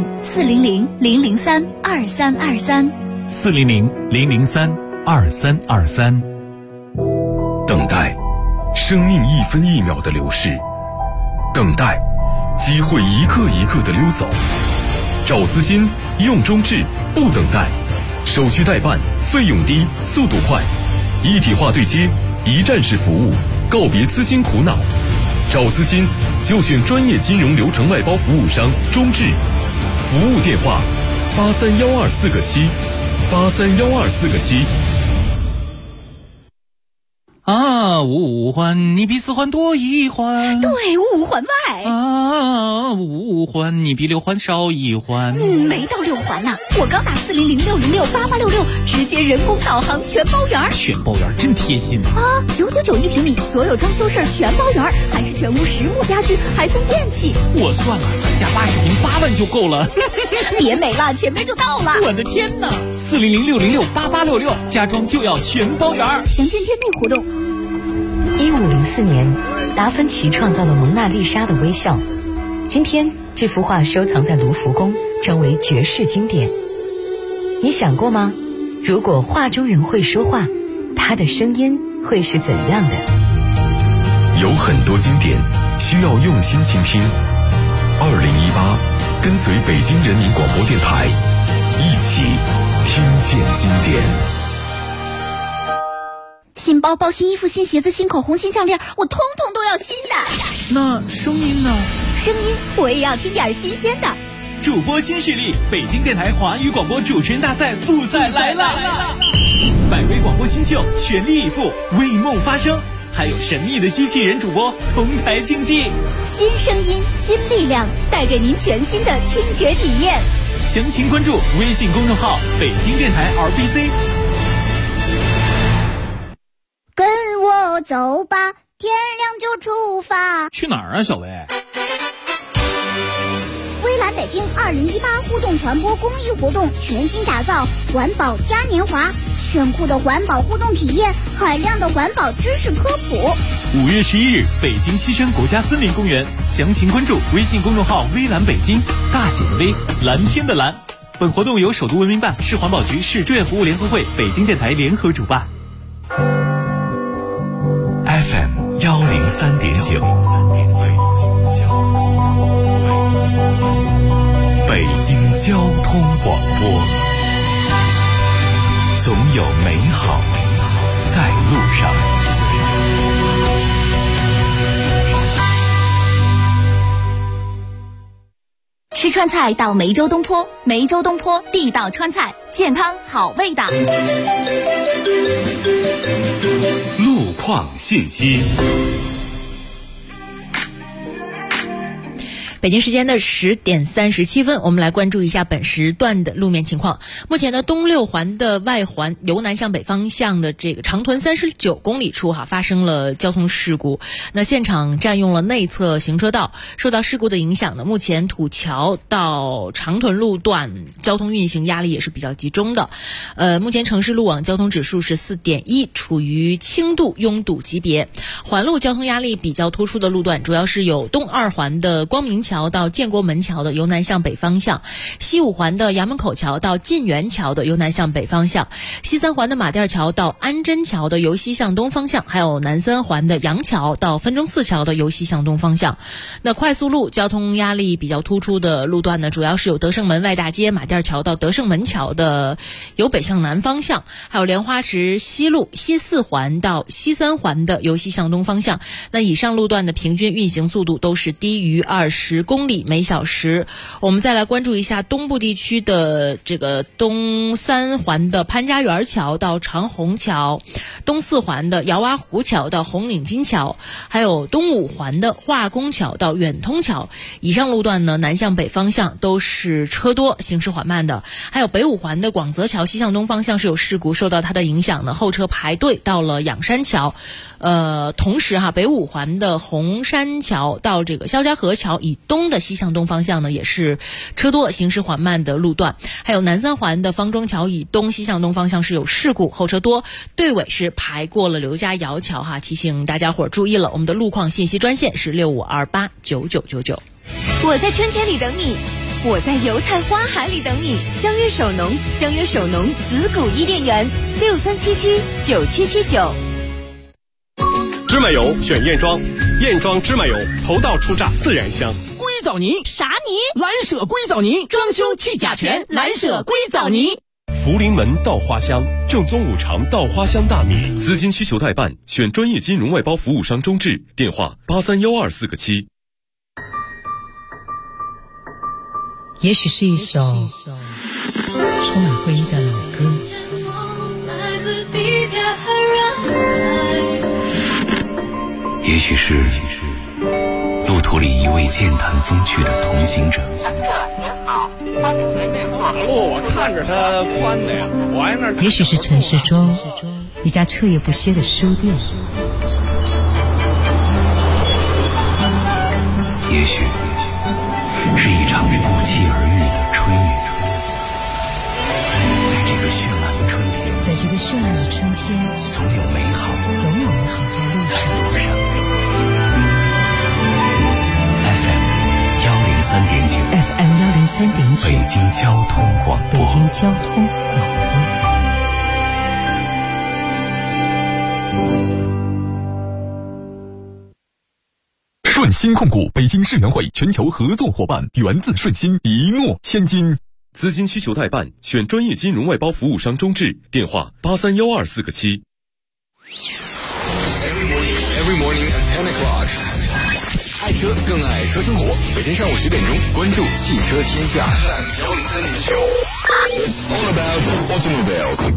400-003-2323， 400-003-2323。 等待，生命1分1秒的流逝； 等待，机会一个一个的溜走。找资金用中置，不等待，手续代办，费用低，速度快，一体化对接，一站式服务，告别资金苦恼。找资金就选专业金融流程外包服务商中置，服务电话831247831247。 啊，五环你比四环多一环， 对，五环外啊，五环你比六环少一环。 没到六环呢，我刚打400-606-8866，直接人工导航全包圆。 全包圆真贴心啊！999一平米，所有装修事儿全包圆，还是全屋实木家具，还送电器。 我算了，咱家80平8万就够了。 别美了，前面就到了。 我的天哪！400-606-8866，家装就要全包圆。 详见店内活动。 1504年，达芬奇创造了蒙娜丽莎的微笑。今天，这幅画收藏在卢浮宫，成为绝世经典。你想过吗？如果画中人会说话，他的声音会是怎样的？ 有很多经典需要用心倾听。2018，跟随北京人民广播电台，一起听见经典。 新包包、新衣服、新鞋子、新口红、新项链，我通通都要新的。 那声音呢？ 声音我也要听点新鲜的。 主播新势力，北京电台华语广播主持人大赛复赛来了！100位广播新秀全力以赴，为梦发声，还有神秘的机器人主播同台竞技。 新声音，新力量，带给您全新的听觉体验。 详情关注微信公众号北京电台 RBC。 跟我走吧，天亮就出发。 去哪儿啊，小薇？ 微蓝北京2018互动传播公益活动全新打造环保嘉年华，炫酷的环保互动体验，海量的环保知识科普。 5月11日，北京西山国家森林公园，详情关注微信公众号微蓝北京，大写的微，蓝天的蓝。本活动由首都文明办、市环保局、市志愿服务联合会、北京电台联合主办。 FM 103.9，北京交通广播，总有美好在路上。 吃川菜到梅州东坡，梅州东坡地道川菜，健康好味道。 路况信息。 北京时间的10点37分，我们来关注一下本时段的路面情况。目前呢，东六环的外环由南向北方向的这个长屯39公里处发生了交通事故，那现场占用了内侧行车道。受到事故的影响呢，目前土桥到长屯路段交通运行压力也是比较集中的。目前城市路网交通指数是4.1，处于轻度拥堵级别。环路交通压力比较突出的路段主要是有东二环的光明桥到建国门桥的由南向北方向，西五环的衙门口桥到晋源桥的由南向北方向，西三环的马甸桥到安贞桥的由西向东方向，还有南三环的杨桥到分钟寺桥的由西向东方向。那快速路交通压力比较突出的路段呢，主要是有德胜门外大街马甸桥到德胜门桥的由北向南方向，还有莲花池西路西四环到西三环的由西向东方向。那以上路段的平均运行速度都是低于20公里每小时。我们再来关注一下东部地区的这个东三环的潘家园桥到长虹桥，东四环的姚洼湖桥到红领巾桥，还有东五环的化工桥到远通桥。以上路段呢，南向北方向都是车多，行驶缓慢的。还有北五环的广泽桥西向东方向是有事故，受到它的影响呢，后车排队到了仰山桥。同时北五环的红山桥到这个肖家河桥以东的西向东方向呢，也是车多行驶缓慢的路段。还有南三环的方庄桥以东西向东方向是有事故，后车多，队尾是排过了刘家窑桥提醒大家伙注意了。我们的路况信息专线是65289999。 我在春天里等你，我在油菜花海里等你。相约首农，相约首农子谷伊甸园，63779779。 芝麻油选燕庄，燕庄芝麻油头道出榨，自然香。 硅藻泥啥泥？ 蓝舍硅藻泥，装修去甲醛，蓝舍硅藻泥。 福临门稻花香，正宗五常稻花香大米。资金需求代办，选专业金融外包服务商中智，电话831247个7。 也许是一首充满回忆的老歌， 也许是路途里一位健谈风趣的同行者。 马路我看着它宽的呀，我挨那儿。 也许是城市中一家彻夜不歇的书店， 也许是一场不期而遇的春雨。在这个绚烂的春天，总有美好在路上。FM 103.9，北京交通广播。 顺鑫控股北京世园会全球合作伙伴，源自顺鑫，一诺千金。 资金需求代办，选专业金融外包服务商中智，电话831247个7。 Every morning at 10 o'clock。爱车更爱车生活，每天上午10点钟，关注汽车天下。It's all about automobiles。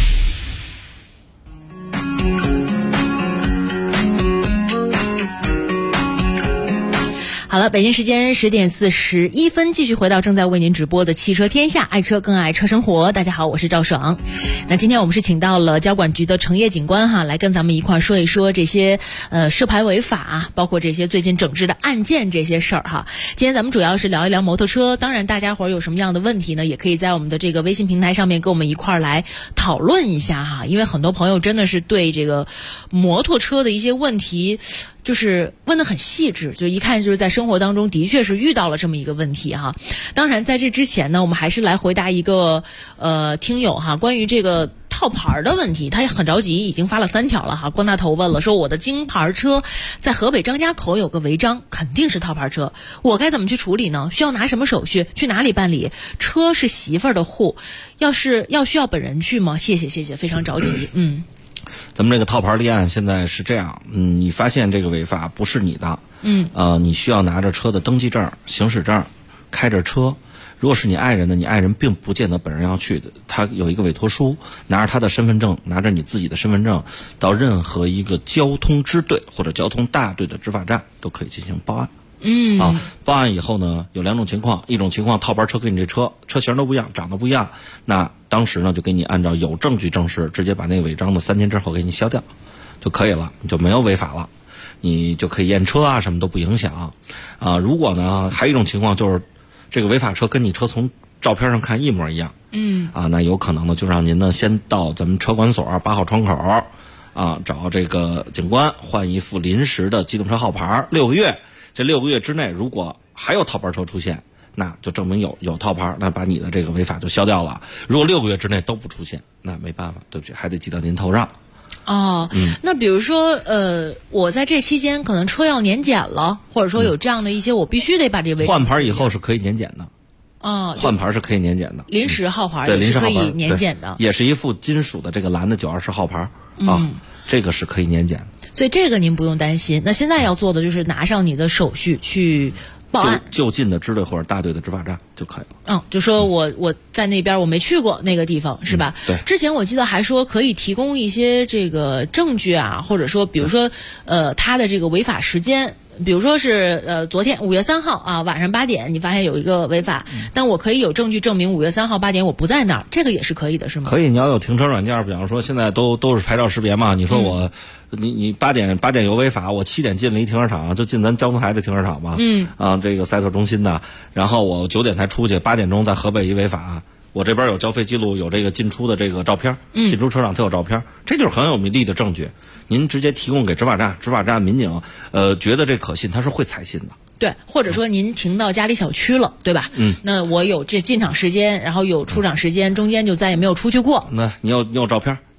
好了，北京时间10点41分，继续回到正在为您直播的汽车天下，爱车更爱车生活。大家好，我是赵爽。那今天我们是请到了交管局的程业警官哈，来跟咱们一块说一说这些涉牌违法，包括这些最近整治的案件这些事儿哈。今天咱们主要是聊一聊摩托车，当然大家伙有什么样的问题呢，也可以在我们的这个微信平台上面跟我们一块来讨论一下哈，因为很多朋友真的是对这个摩托车的一些问题就是问得很细致，就一看就是在生活当中的确是遇到了这么一个问题哈。当然在这之前呢，我们还是来回答一个听友哈关于这个套牌的问题，他也很着急，已经发了3条了哈。关大头问了，说我的京牌车在河北张家口有个违章，肯定是套牌车，我该怎么去处理呢？需要拿什么手续？去哪里办理？车是媳妇儿的户，需要本人去吗？谢谢，非常着急。 咱们这个套牌立案现在是这样，你发现这个违法不是你的，你需要拿着车的登记证、行驶证，开着车。如果是你爱人的，你爱人并不见得本人要去的，他有一个委托书，拿着他的身份证，拿着你自己的身份证，到任何一个交通支队或者交通大队的执法站都可以进行报案。报案以后呢，有2种情况，一种情况套牌车跟你这车型都不一样，长得不一样，那当时呢就给你按照有证据证实，直接把那个违章的3天之后给你消掉就可以了，你就没有违法了，你就可以验车啊，什么都不影响如果呢还有一种情况就是这个违法车跟你车从照片上看一模一样，那有可能呢就让您呢先到咱们车管所8号窗口找这个警官换一副临时的机动车号牌6个月。这6个月之内，如果还有套牌车出现，那就证明有套牌，那把你的这个违法就消掉了。如果6个月之内都不出现，那没办法，对不起，还得记到您头上。 那比如说我在这期间可能车要年检了，或者说有这样的一些我必须得把这违换牌以后是可以年检的。换牌是可以年检的， 临时号牌也是可以年检的， 也是一副金属的这个蓝的920号牌这个是可以年检的。 所以这个您不用担心。那现在要做的就是拿上你的手续去报案， 就近的支队或者大队的执法站就可以了。 就说我在那边我没去过那个地方，是吧？ 对。 之前我记得还说可以提供一些这个证据啊，或者说比如说他的这个违法时间。比如说是昨天5月3号晚上8点，你发现有一个违法，但我可以有证据证明5月3号8点我不在那儿，这个也是可以的，是吗？ 可以，你要有停车软件，比方说现在都是牌照识别嘛，你说你8点有违法，我7点进了一停车场，就进咱交通台的停车场嘛，这个赛特中心的，然后我9点才出去，8点钟在河北一违法。我这边有交费记录，有这个进出的这个照片，进出车场它有照片，这就是很有力的证据。您直接提供给执法站民警，觉得这可信，他是会采信的。 对，或者说您停到家里小区了，对吧？那我有这进场时间，然后有出场时间，中间就再也没有出去过。 那你有照片，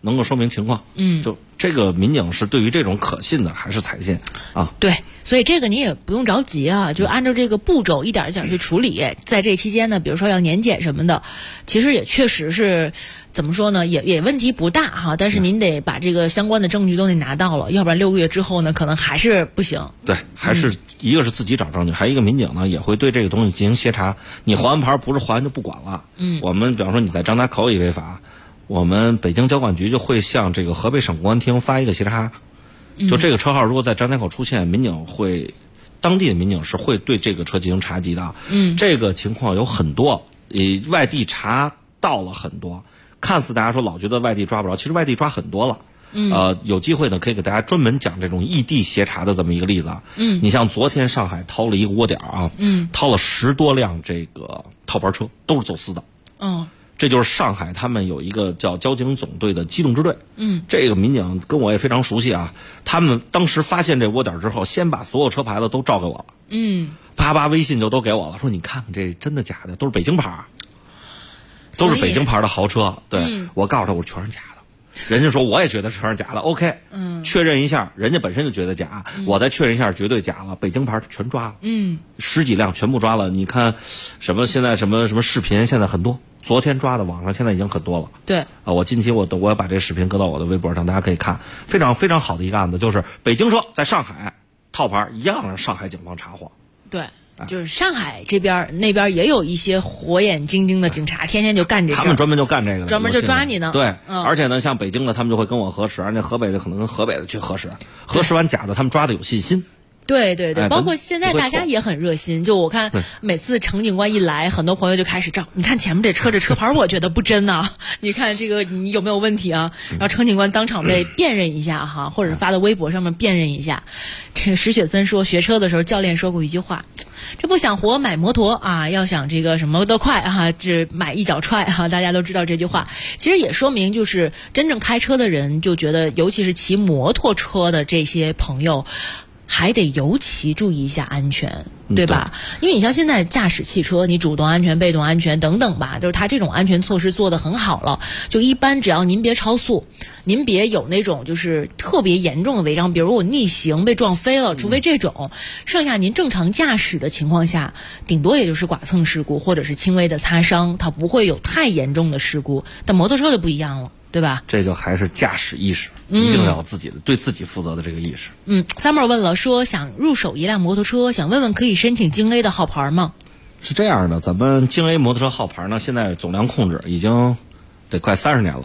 能够说明情况。就这个民警是对于这种可信的还是采信啊？ 对，所以这个你也不用着急啊，就按照这个步骤一点一点去处理。在这期间呢，比如说要年检什么的，其实也确实是怎么说呢，也问题不大哈。但是您得把这个相关的证据都得拿到了，要不然6个月之后呢，可能还是不行。 对，还是一个是自己找证据，还有一个民警呢也会对这个东西进行协查。你还完牌不是还完就不管了。我们比方说你在张家口以违法，我们北京交管局就会向这个河北省公安厅发一个协查。就这个车号如果在张家口出现，当地的民警是会对这个车进行查缉的。这个情况有很多，外地查到了很多。看似大家说老觉得外地抓不着，其实外地抓很多了。有机会呢，可以给大家专门讲这种异地协查的这么一个例子。你像昨天上海掏了一个窝点啊，掏了10多辆这个套牌车，都是走私的。这就是上海他们有一个叫交警总队的机动支队。这个民警跟我也非常熟悉啊。他们当时发现这窝点之后，先把所有车牌子都照给我了。啪微信就都给我了，说你看看这真的假的，都是北京牌，都是北京牌的豪车。对，我告诉他我全是假的。人家说我也觉得全是假的 ，OK， 确认一下，人家本身就觉得假，我再确认一下绝对假了，北京牌全抓了，10几辆全部抓了。你看什么现在什么视频，现在很多，昨天抓的网上现在已经很多了。 对我近期我要把这视频搁到我的微博上，大家可以看，非常非常好的一个案子，就是北京车在上海套牌一样让上海警方查获。 对。就是上海这边那边也有一些火眼金睛的警察，天天就干这事。 他们专门就干这个， 专门就抓你呢。 对，而且呢，像北京的他们就会跟我核实，而且河北的可能跟河北的去核实，核实完假的他们抓的有信心。 对，包括现在大家也很热心。就我看每次程警官一来，很多朋友就开始照，你看前面这车牌，我觉得不真呐。你看这个你有没有问题啊？然后程警官当场被辨认一下哈，或者发到微博上面辨认一下。这个石雪森说，学车的时候教练说过一句话，这不想活买摩托啊，要想这个什么都快啊，这买一脚踹哈，大家都知道这句话。其实也说明就是真正开车的人就觉得，尤其是骑摩托车的这些朋友，还得尤其注意一下安全，对吧？因为你像现在驾驶汽车，你主动安全、被动安全等等吧，就是它这种安全措施做得很好了。就一般只要您别超速，您别有那种就是特别严重的违章，比如我逆行被撞飞了，除非这种，剩下您正常驾驶的情况下，顶多也就是剐蹭事故或者是轻微的擦伤，它不会有太严重的事故。但摩托车就不一样了。对吧？ 这就还是驾驶意识，一定要有自己的对自己负责的这个意识。 Summer 问了，说想入手一辆摩托车，想问问可以申请京 A 的号牌吗？ 是这样的，咱们京 A 摩托车号牌呢，现在总量控制已经得快30年了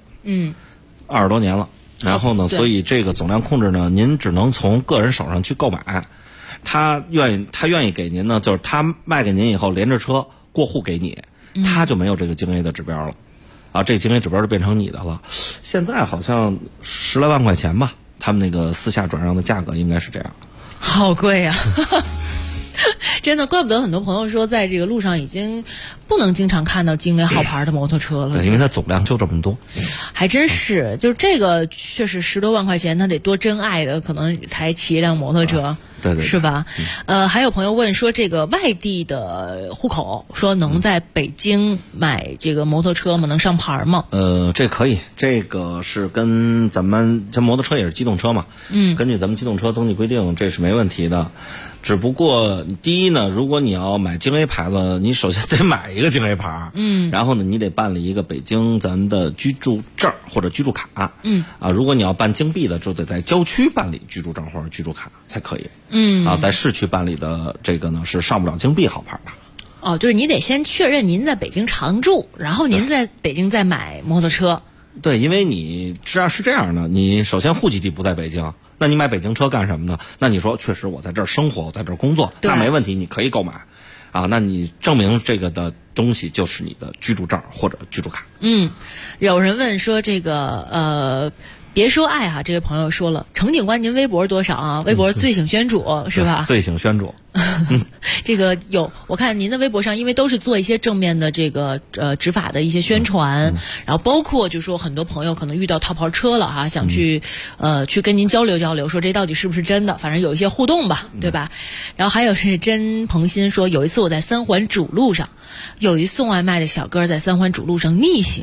，20多年了。然后呢，所以这个总量控制呢，您只能从个人手上去购买。他愿意给您呢，就是他卖给您以后，连着车过户给你，他就没有这个京 A 的指标了。这京 A 指标就变成你的了，现在好像10来万块钱吧，他们那个私下转让的价格应该是这样。 好贵啊！真的，怪不得很多朋友说，在这个路上已经不能经常看到京 A 号牌的摩托车了。 对，因为它总量就这么多。 还真是，就是这个确实10多万块钱，他得多真爱的，可能才骑一辆摩托车。 对， 是吧？还有朋友问说，这个外地的户口说能在北京买这个摩托车吗？能上牌吗？ 这可以，这个是跟咱们这摩托车也是机动车嘛，根据咱们机动车登记规定，这是没问题的。只不过第一呢，如果你要买京 A 牌子，你首先得买一个京 A 牌，然后呢，你得办理一个北京咱们的居住证或者居住卡，如果你要办京 B 的，就得在郊区办理居住证或者居住卡才可以，在市区办理的这个呢是上不了京 B 号牌的。 就是你得先确认您在北京常住，然后您在北京再买摩托车。 对，因为你是这样的，你首先户籍地不在北京。那你买北京车干什么呢？那你说确实我在这儿生活，我在这儿工作，那没问题，你可以购买那你证明这个的东西就是你的居住证或者居住卡。 有人问说这个别说爱哈，这位朋友说了，程警官您微博多少啊？微博罪醒宣主是吧？ 罪醒宣主。 这个我看您的微博上，因为都是做一些正面的这个执法的一些宣传，然后包括就说很多朋友可能遇到套牌车了哈，想去跟您交流交流，说这到底是不是真的，反正有一些互动吧，对吧？然后还有是真鹏鑫说，有一次我在3环主路上，有一送外卖的小哥在3环主路上逆行，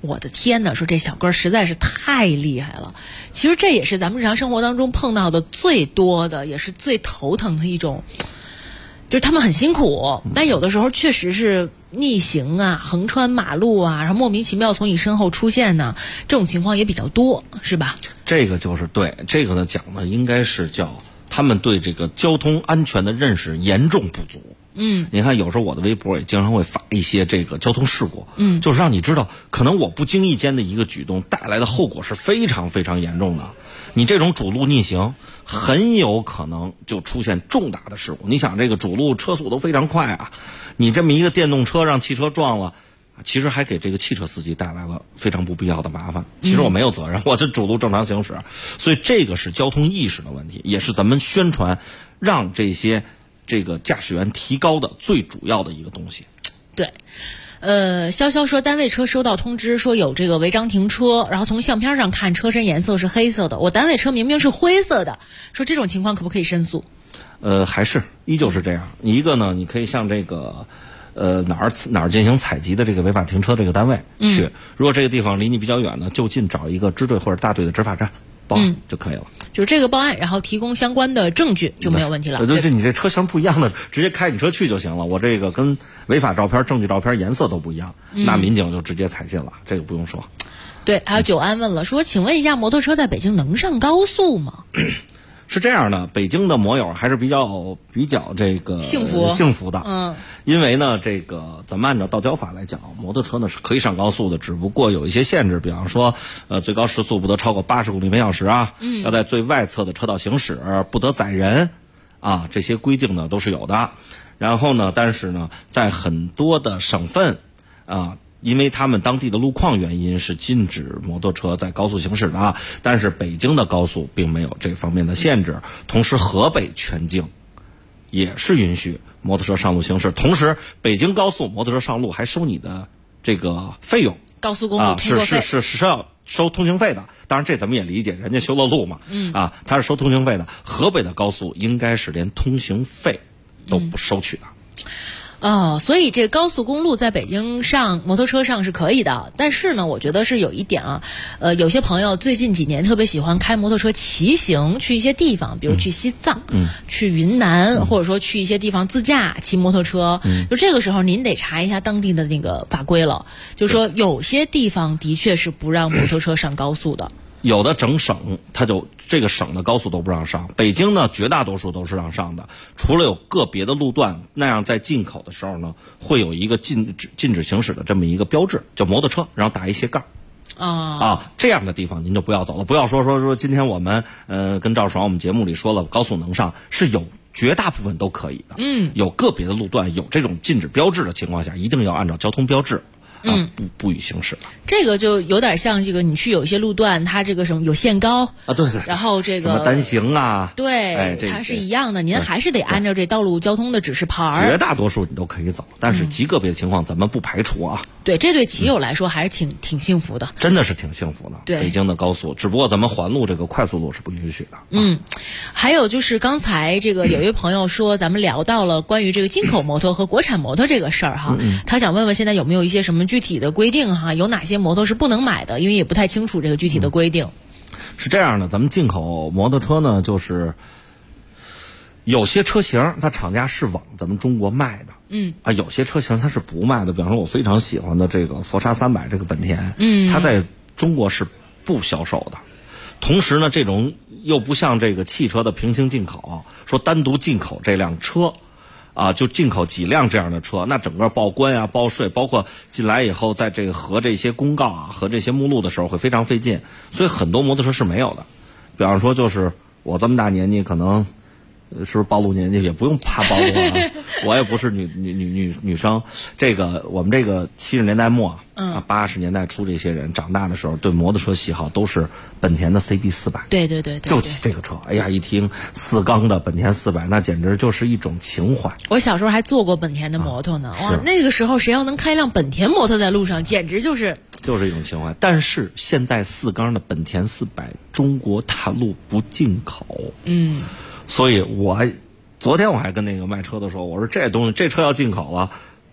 我的天哪，说这小哥实在是太厉害了。其实这也是咱们日常生活当中碰到的最多的，也是最头疼的一种，就是他们很辛苦，但有的时候确实是逆行啊，横穿马路啊，然后莫名其妙从你身后出现呢，这种情况也比较多，是吧？ 这个就是对这个呢讲呢，应该是叫他们对这个交通安全的认识严重不足。你看有时候我的微博也经常会发一些这个交通事故，就是让你知道可能我不经意间的一个举动带来的后果是非常非常严重的。你这种主路逆行很有可能就出现重大的事故。你想这个主路车速都非常快啊，你这么一个电动车让汽车撞了，其实还给这个汽车司机带来了非常不必要的麻烦。其实我没有责任，我这主路正常行驶。所以这个是交通意识的问题，也是咱们宣传让这些这个驾驶员提高的最主要的一个东西。 对。潇潇说单位车收到通知说有这个违章停车，然后从相片上看车身颜色是黑色的，我单位车明明是灰色的，说这种情况可不可以申诉？ 还是依旧是这样。一个呢，你可以向这个哪儿进行采集的这个违法停车这个单位去，如果这个地方离你比较远呢，就近找一个支队或者大队的执法站报案就可以了。 就是这个报案，然后提供相关的证据就没有问题了。 对，你这车型不一样的，直接开你车去就行了。我这个跟违法照片、证据照片颜色都不一样，那民警就直接采信了，这个不用说。 对，还有久安问了说，请问一下，摩托车在北京能上高速吗？ 是这样的，北京的摩友还是比较这个幸福的，因为呢，这个咱们按照道交法来讲，摩托车呢是可以上高速的，只不过有一些限制，比方说，最高时速不得超过80公里每小时啊，要在最外侧的车道行驶，不得载人，啊，这些规定呢都是有的。然后呢，但是呢，在很多的省份啊。因为他们当地的路况原因是禁止摩托车在高速行驶的，但是北京的高速并没有这方面的限制。同时河北全境也是允许摩托车上路行驶，同时北京高速摩托车上路还收你的这个费用， 高速公路通过费是要收通行费的。当然这咱们也理解，人家修了路嘛，他是收通行费的。河北的高速应该是连通行费都不收取的。 所以这高速公路在北京上摩托车上是可以的，但是呢，我觉得是有一点啊，有些朋友最近几年特别喜欢开摩托车骑行去一些地方，比如去西藏，去云南，或者说去一些地方自驾骑摩托车，就这个时候您得查一下当地的那个法规了，就是说有些地方的确是不让摩托车上高速的。 有的整省，它就这个省的高速都不让上。北京呢，绝大多数都是让上的，除了有个别的路段，那样在进口的时候呢，会有一个禁止行驶的这么一个标志，叫摩托车，然后打一斜杠。这样的地方您就不要走了，不要说今天我们跟赵爽我们节目里说了高速能上，是有绝大部分都可以的。有个别的路段有这种禁止标志的情况下，一定要按照交通标志。不予行驶了。 这个就有点像这个，你去有一些路段，它这个什么有限高啊，对， 然后这个什么单行啊， 对，它是一样的，您还是得按照这道路交通的指示牌。 绝大多数你都可以走，但是极个别的情况咱们不排除啊。 对，这对骑友来说还是挺幸福的， 真的是挺幸福的。 对， 北京的高速，只不过咱们环路这个快速路是不允许的。 还有就是刚才这个有一位朋友说，咱们聊到了关于这个进口摩托和国产摩托这个事儿哈，他想问问现在有没有一些什么具体的规定哈？有哪些摩托是不能买的？因为也不太清楚这个具体的规定。 是这样的，咱们进口摩托车呢，就是有些车型它厂家是往咱们中国卖的，有些车型它是不卖的。比方说我非常喜欢的这个佛沙300这个本田，它在中国是不销售的。同时呢，这种又不像这个汽车的平行进口，说单独进口这辆车就进口几辆这样的车，那整个报关啊、报税，包括进来以后在这个核这些公告和这些目录的时候会非常费劲，所以很多摩托车是没有的。比方说就是我这么大年纪，可能是不是暴露年纪，也不用怕暴露啊。我也不是女生，这个我们这个70年代末80年代初这些人长大的时候，对摩托车喜好都是本田的 CB400。 对， 就骑这个车。哎呀，一听4缸的本田400，那简直就是一种情怀。 我小时候还坐过本田的摩托呢，哇，那个时候谁要能开一辆本田摩托在路上，简直就是一种情怀。但是现在4缸的本田400中国大陆不进口，所以昨天我还跟那个卖车的说，我说这东西这车要进口了，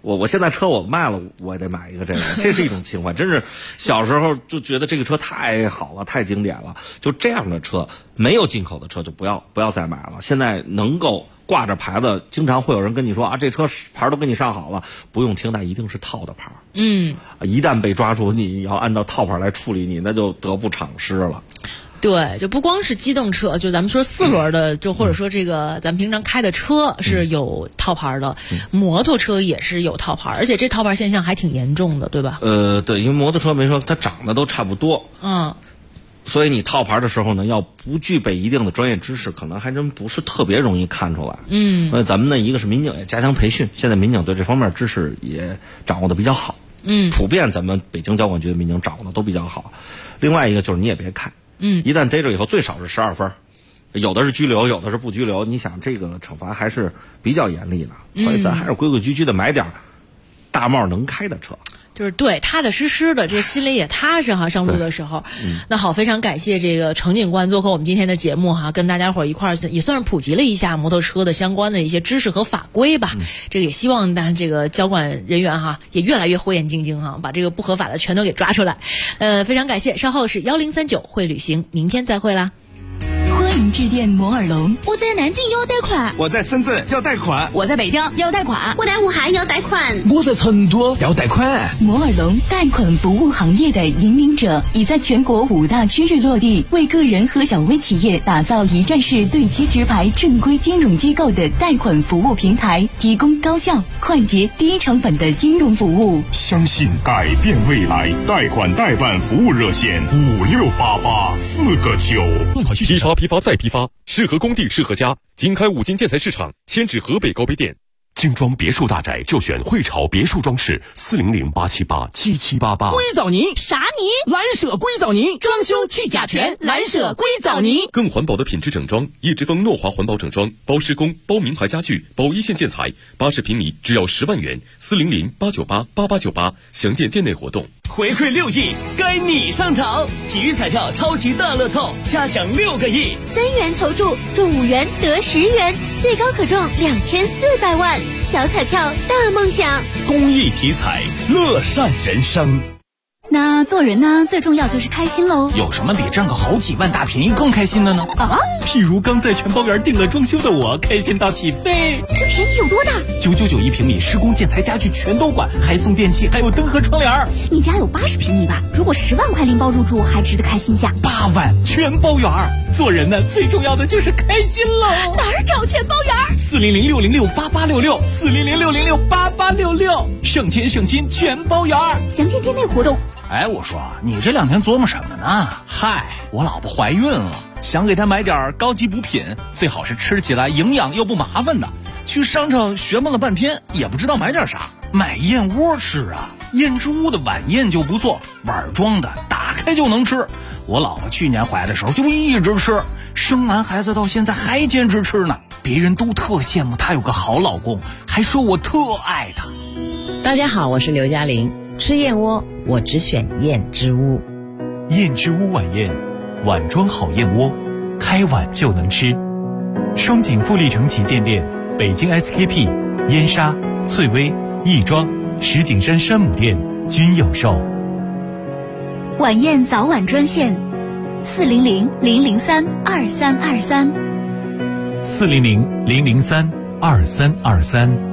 我现在车我卖了，我也得买一个这个，这是一种情怀。真是小时候就觉得这个车太好了，太经典了。就这样的车，没有进口的车就不要再买了。现在能够挂着牌子，经常会有人跟你说啊，这车牌都给你上好了，不用听，那一定是套的牌。一旦被抓住，你要按照套牌来处理你，那就得不偿失了。 对，就不光是机动车，就咱们说4轮的，就或者说这个咱们平常开的车是有套牌的，摩托车也是有套牌，而且这套牌现象还挺严重的，对吧？ 对，因为摩托车没说它长得都差不多，所以你套牌的时候呢，要不具备一定的专业知识，可能还真不是特别容易看出来。咱们呢，一个是民警也加强培训，现在民警对这方面知识也掌握的比较好。普遍咱们北京交管局的民警掌握的都比较好。另外一个就是你也别看。一旦逮着以后，最少是12分，有的是拘留，有的是不拘留。你想这个惩罚还是比较严厉的，所以咱还是规规矩矩的买点大帽能开的车。 就是对踏踏实实的，这心里也踏实哈。上路的时候，那好，非常感谢这个程警官做客我们今天的节目哈，跟大家伙儿一块儿也算是普及了一下摩托车的相关的一些知识和法规吧。这个也希望这个交管人员哈也越来越火眼金睛哈，把这个不合法的全都给抓出来。非常感谢，稍后是1039会旅行，明天再会啦。 欢迎致电摩尔龙。 我在南京要贷款， 我在深圳要贷款， 我在北京要贷款， 我在武汉要贷款， 我在成都要贷款。 摩尔龙贷款服务行业的引领者，已在全国5大区域落地，为个人和小微企业打造一站式对接直排正规金融机构的贷款服务平台，提供高效、快捷、低成本的金融服务。 相信改变未来，贷款代办服务热线5688-4个9。 贷款需求批发再批发，适合工地适合家。经开5金建材市场，迁至河北高碑店。 精装别墅大宅就选汇潮别墅装饰，400-878-7788。 硅藻泥啥泥？蓝舍硅藻泥，装修去甲醛，蓝舍硅藻泥。 更环保的品质整装，叶之峰诺华环保整装，包施工，包名牌家具，包一线建材，80平米只要10万元，400-898-8898，详见店内活动。 回馈6亿，该你上场！体育彩票超级大乐透，加奖6个亿 ，3元投注中5元得10元，最高可中2400万。小彩票大梦想， 公益体彩，乐善人生。 那做人呢，最重要就是开心喽。 有什么比挣个好几万大便宜更开心的呢？譬如刚在全包园订了装修的我，开心到起飞。 这便宜有多大 ？999一平米，施工建材家具全都管，还送电器，还有灯和窗帘。 你家有80平米吧？如果10万块拎包入住，还值得开心下。 8万全包园。做人呢，最重要的就是开心喽。 哪儿找全包园 ？400-606-8866，400-606-8866，省钱省心全包园。 详见店内活动。 哎，我说你这2天琢磨什么呢？嗨，我老婆怀孕了，想给她买点高级补品，最好是吃起来营养又不麻烦的。去商场学摸了半天，也不知道买点啥。买燕窝吃啊，燕之屋的晚宴就不错，碗装的，打开就能吃。我老婆去年怀的时候就一直吃，生完孩子到现在还坚持吃呢。别人都特羡慕她有个好老公，还说我特爱她。 大家好，我是刘嘉玲。吃燕窝，我只选燕之屋。 燕之屋晚宴，碗装好燕窝，开碗就能吃。双井富力城旗舰店、北京 SKP、燕莎、翠微、亦庄、石景山山姆店均有售。 晚宴早晚专线：400-003-2323。 400-003-2323。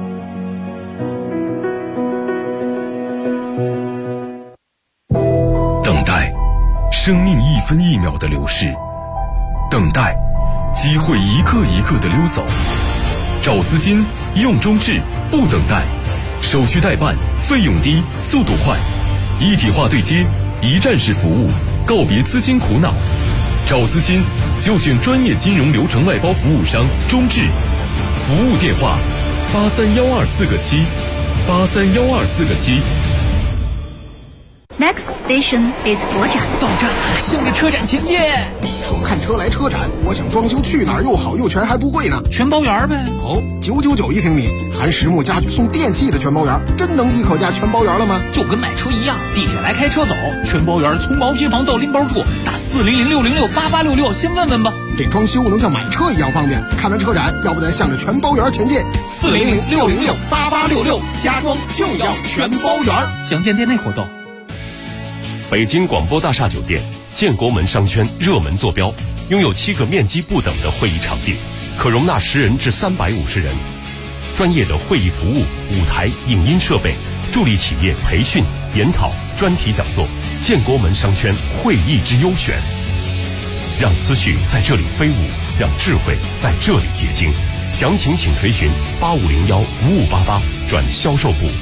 等待，生命一分一秒的流逝；等待，机会一个一个的溜走。找资金，用中置，不等待，手续代办，费用低，速度快，一体化对接，一站式服务，告别资金苦恼。找资金就选专业金融流程外包服务商中置，服务电话8312-4个7 8312-4个7。 Next station is 国展。 到站了，向着车展前进。 说看车来车展，我想装修去哪儿又好又全还不贵呢？ 全包园呗。 哦，999一平米，含实木家具送电器的全包园，真能一口价全包园了吗？ 就跟买车一样，地铁来开车走，全包园从毛坯房到拎包住，打 400-606-8866，先问问吧。 这装修能像买车一样方便，看完车展，要不咱向着全包圆前进。 400-606-8866，家装就要全包圆。详见店内活动。 北京广播大厦酒店建国门商圈热门坐标，拥有7个面积不等的会议场地，可容纳10人至350人。专业的会议服务、舞台、影音设备，助力企业培训、研讨、专题讲座。建国门商圈会议之优选，让思绪在这里飞舞，让智慧在这里结晶。详情请垂询8501-5588转销售部。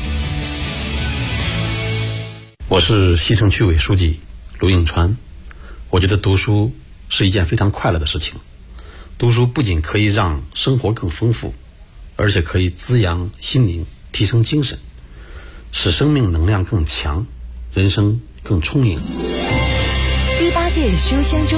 我是西城区委书记卢应川。我觉得读书是一件非常快乐的事情。读书不仅可以让生活更丰富，而且可以滋养心灵，提升精神，使生命能量更强，人生更充盈。 第8届书香周